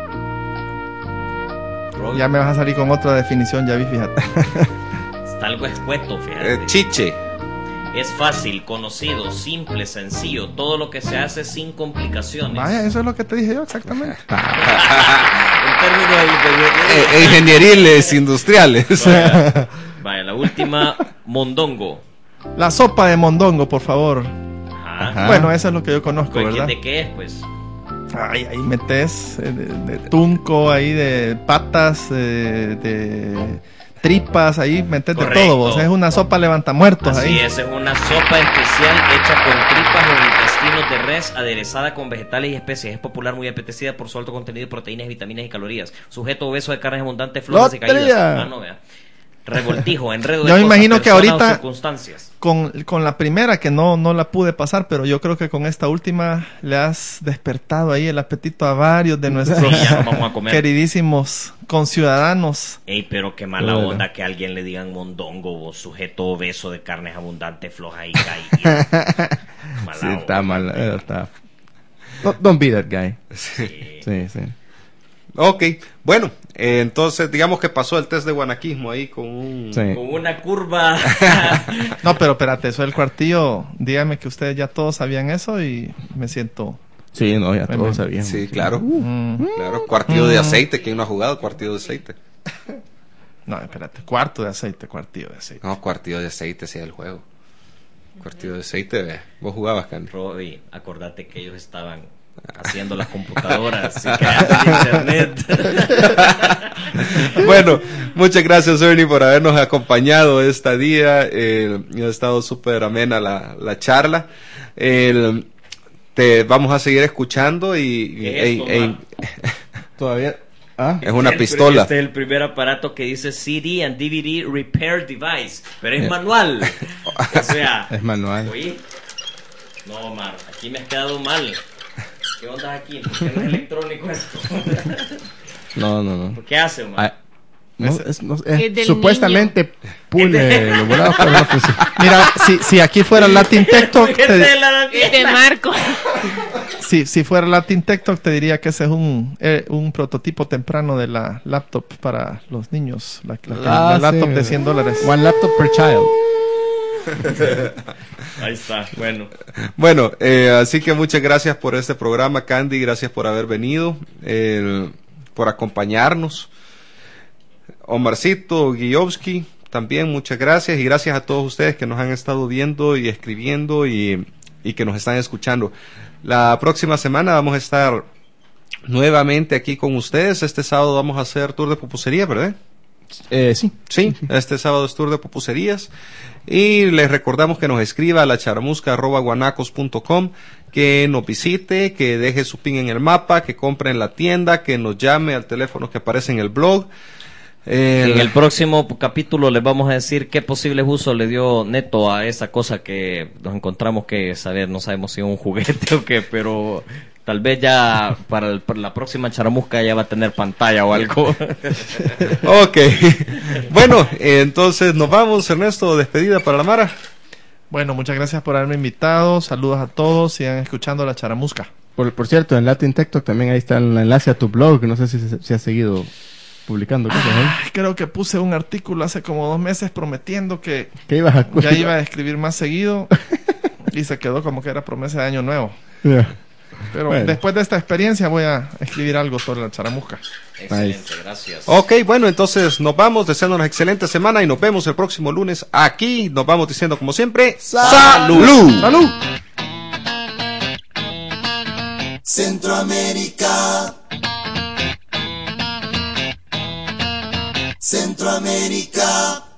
Ya me vas a salir con otra definición, ya vi, fíjate. Está algo escueto, fíjate. Eh, chiche. Es fácil, conocido, simple, sencillo, todo lo que se hace sin complicaciones. Vaya, eso es lo que te dije yo, exactamente. En términos de, Eh, ingenieriles industriales. Vaya, vaya, la última, mondongo. La sopa de mondongo, por favor. Ajá. Ajá. Bueno, eso es lo que yo conozco, Pues, ¿verdad? ¿de qué es, pues? Ahí, ahí metes eh, de, de tunco, ahí de patas, eh, de tripas, ahí metes de Correcto. todo, vos. Es una sopa levantamuertos Así ahí. es, es una sopa especial hecha con tripas o intestinos de res, aderezada con vegetales y especies. Es popular, muy apetecida por su alto contenido de proteínas, vitaminas y calorías. Sujeto obeso de carnes abundantes, flojas y ¡Lotería! caídas. Ah, no, vea. Revoltijo, enredo de Yo me cosas, imagino que personas o ahorita- circunstancias. Con, con la primera, que no, no la pude pasar, pero yo creo que con esta última le has despertado ahí el apetito a varios de nuestros Sí, ya nos vamos a comer. queridísimos conciudadanos. Ey, pero qué mala Bueno. onda que a alguien le digan mondongo o sujeto obeso de carnes abundantes, flojas y caídas. Mala Sí, onda. está mal. eh, Está... No, don't be that guy. Sí. Sí, sí. Ok, bueno, eh, entonces digamos que pasó el test de guanaquismo ahí con un... Sí. Con una curva. No, pero espérate, eso del cuartillo, dígame que ustedes ya todos sabían eso y me siento... Sí, no, ya Bueno, todos sabían. Sí, claro. mm, Claro, cuartillo de aceite. ¿Quién no ha jugado cuartillo de aceite? no, espérate, cuarto de aceite, cuartillo de aceite. No, cuartillo de aceite, sí, el juego. Cuartillo de aceite, ve. Vos jugabas, Candy. Robbie, acordate que ellos estaban haciendo las computadoras y creando el internet. Bueno, muchas gracias, Ernie, por habernos acompañado este día. Eh, ha estado súper amena la, la charla. El- te vamos a seguir escuchando y... y- ¿Qué es esto, e- man? Todavía. Ah, es una Este el- pistola. Este es el primer aparato que dice C D and D V D Repair Device, pero es manual. O sea, es manual. oye, no, Omar, aquí me has quedado mal. ¿Qué onda aquí? ¿Por qué no es electrónico esto? No, no, no. ¿Por qué hace, Omar? Ah, no, es, no, es- Es del supuestamente pule los volados, pero no funciona. Mira, si, si aquí fuera Latin Tech Talk, ¿Qué te- tela la Este tienda? Marco. si, si fuera Latin Tech Talk, te diría que ese es un, eh, un prototipo temprano de la laptop para los niños. La, la- Ah, la laptop sí. de cien dólares. One laptop per child. Ahí está, bueno. Bueno, eh, así que muchas gracias por este programa, Candy. Gracias por haber venido, el- por acompañarnos. Omarcito Guillowski, también muchas gracias. Y gracias a todos ustedes que nos han estado viendo y escribiendo y, y que nos están escuchando. La próxima semana vamos a estar nuevamente aquí con ustedes. Este sábado vamos a hacer tour de pupusería, ¿verdad? Eh, sí. Sí, este sábado es tour de pupuserías. Y les recordamos que nos escriba a la charamusca arroba guanacos punto com, que nos visite, que deje su pin en el mapa, que compre en la tienda, que nos llame al teléfono que aparece en el blog. Eh, En el próximo capítulo les vamos a decir qué posibles usos le dio Neto a esa cosa que nos encontramos que saber, no sabemos si es un juguete o qué, pero tal vez ya para, el- para la próxima charamusca ya va a tener pantalla o algo. Ok. Bueno, eh, entonces nos vamos, Ernesto, despedida para la Mara. Bueno, muchas gracias por haberme invitado. Saludos a todos. Sigan escuchando La Charamusca. Por, por cierto, en Latin Tech Talk también ahí está el enlace a tu blog. No sé si, si has seguido publicando cosas ahí. Ay, creo que puse un artículo hace como dos meses prometiendo que ¿Qué ibas a ya iba a escribir más seguido y se quedó como que era promesa de año nuevo. Ya. Pero Bueno. después de esta experiencia voy a escribir algo sobre La Charamusca. Excelente, gracias. Ok, bueno, entonces nos vamos deseando una excelente semana y nos vemos el próximo lunes aquí. Nos vamos diciendo como siempre, ¡Salud! ¡Salud! Centroamérica. Centroamérica.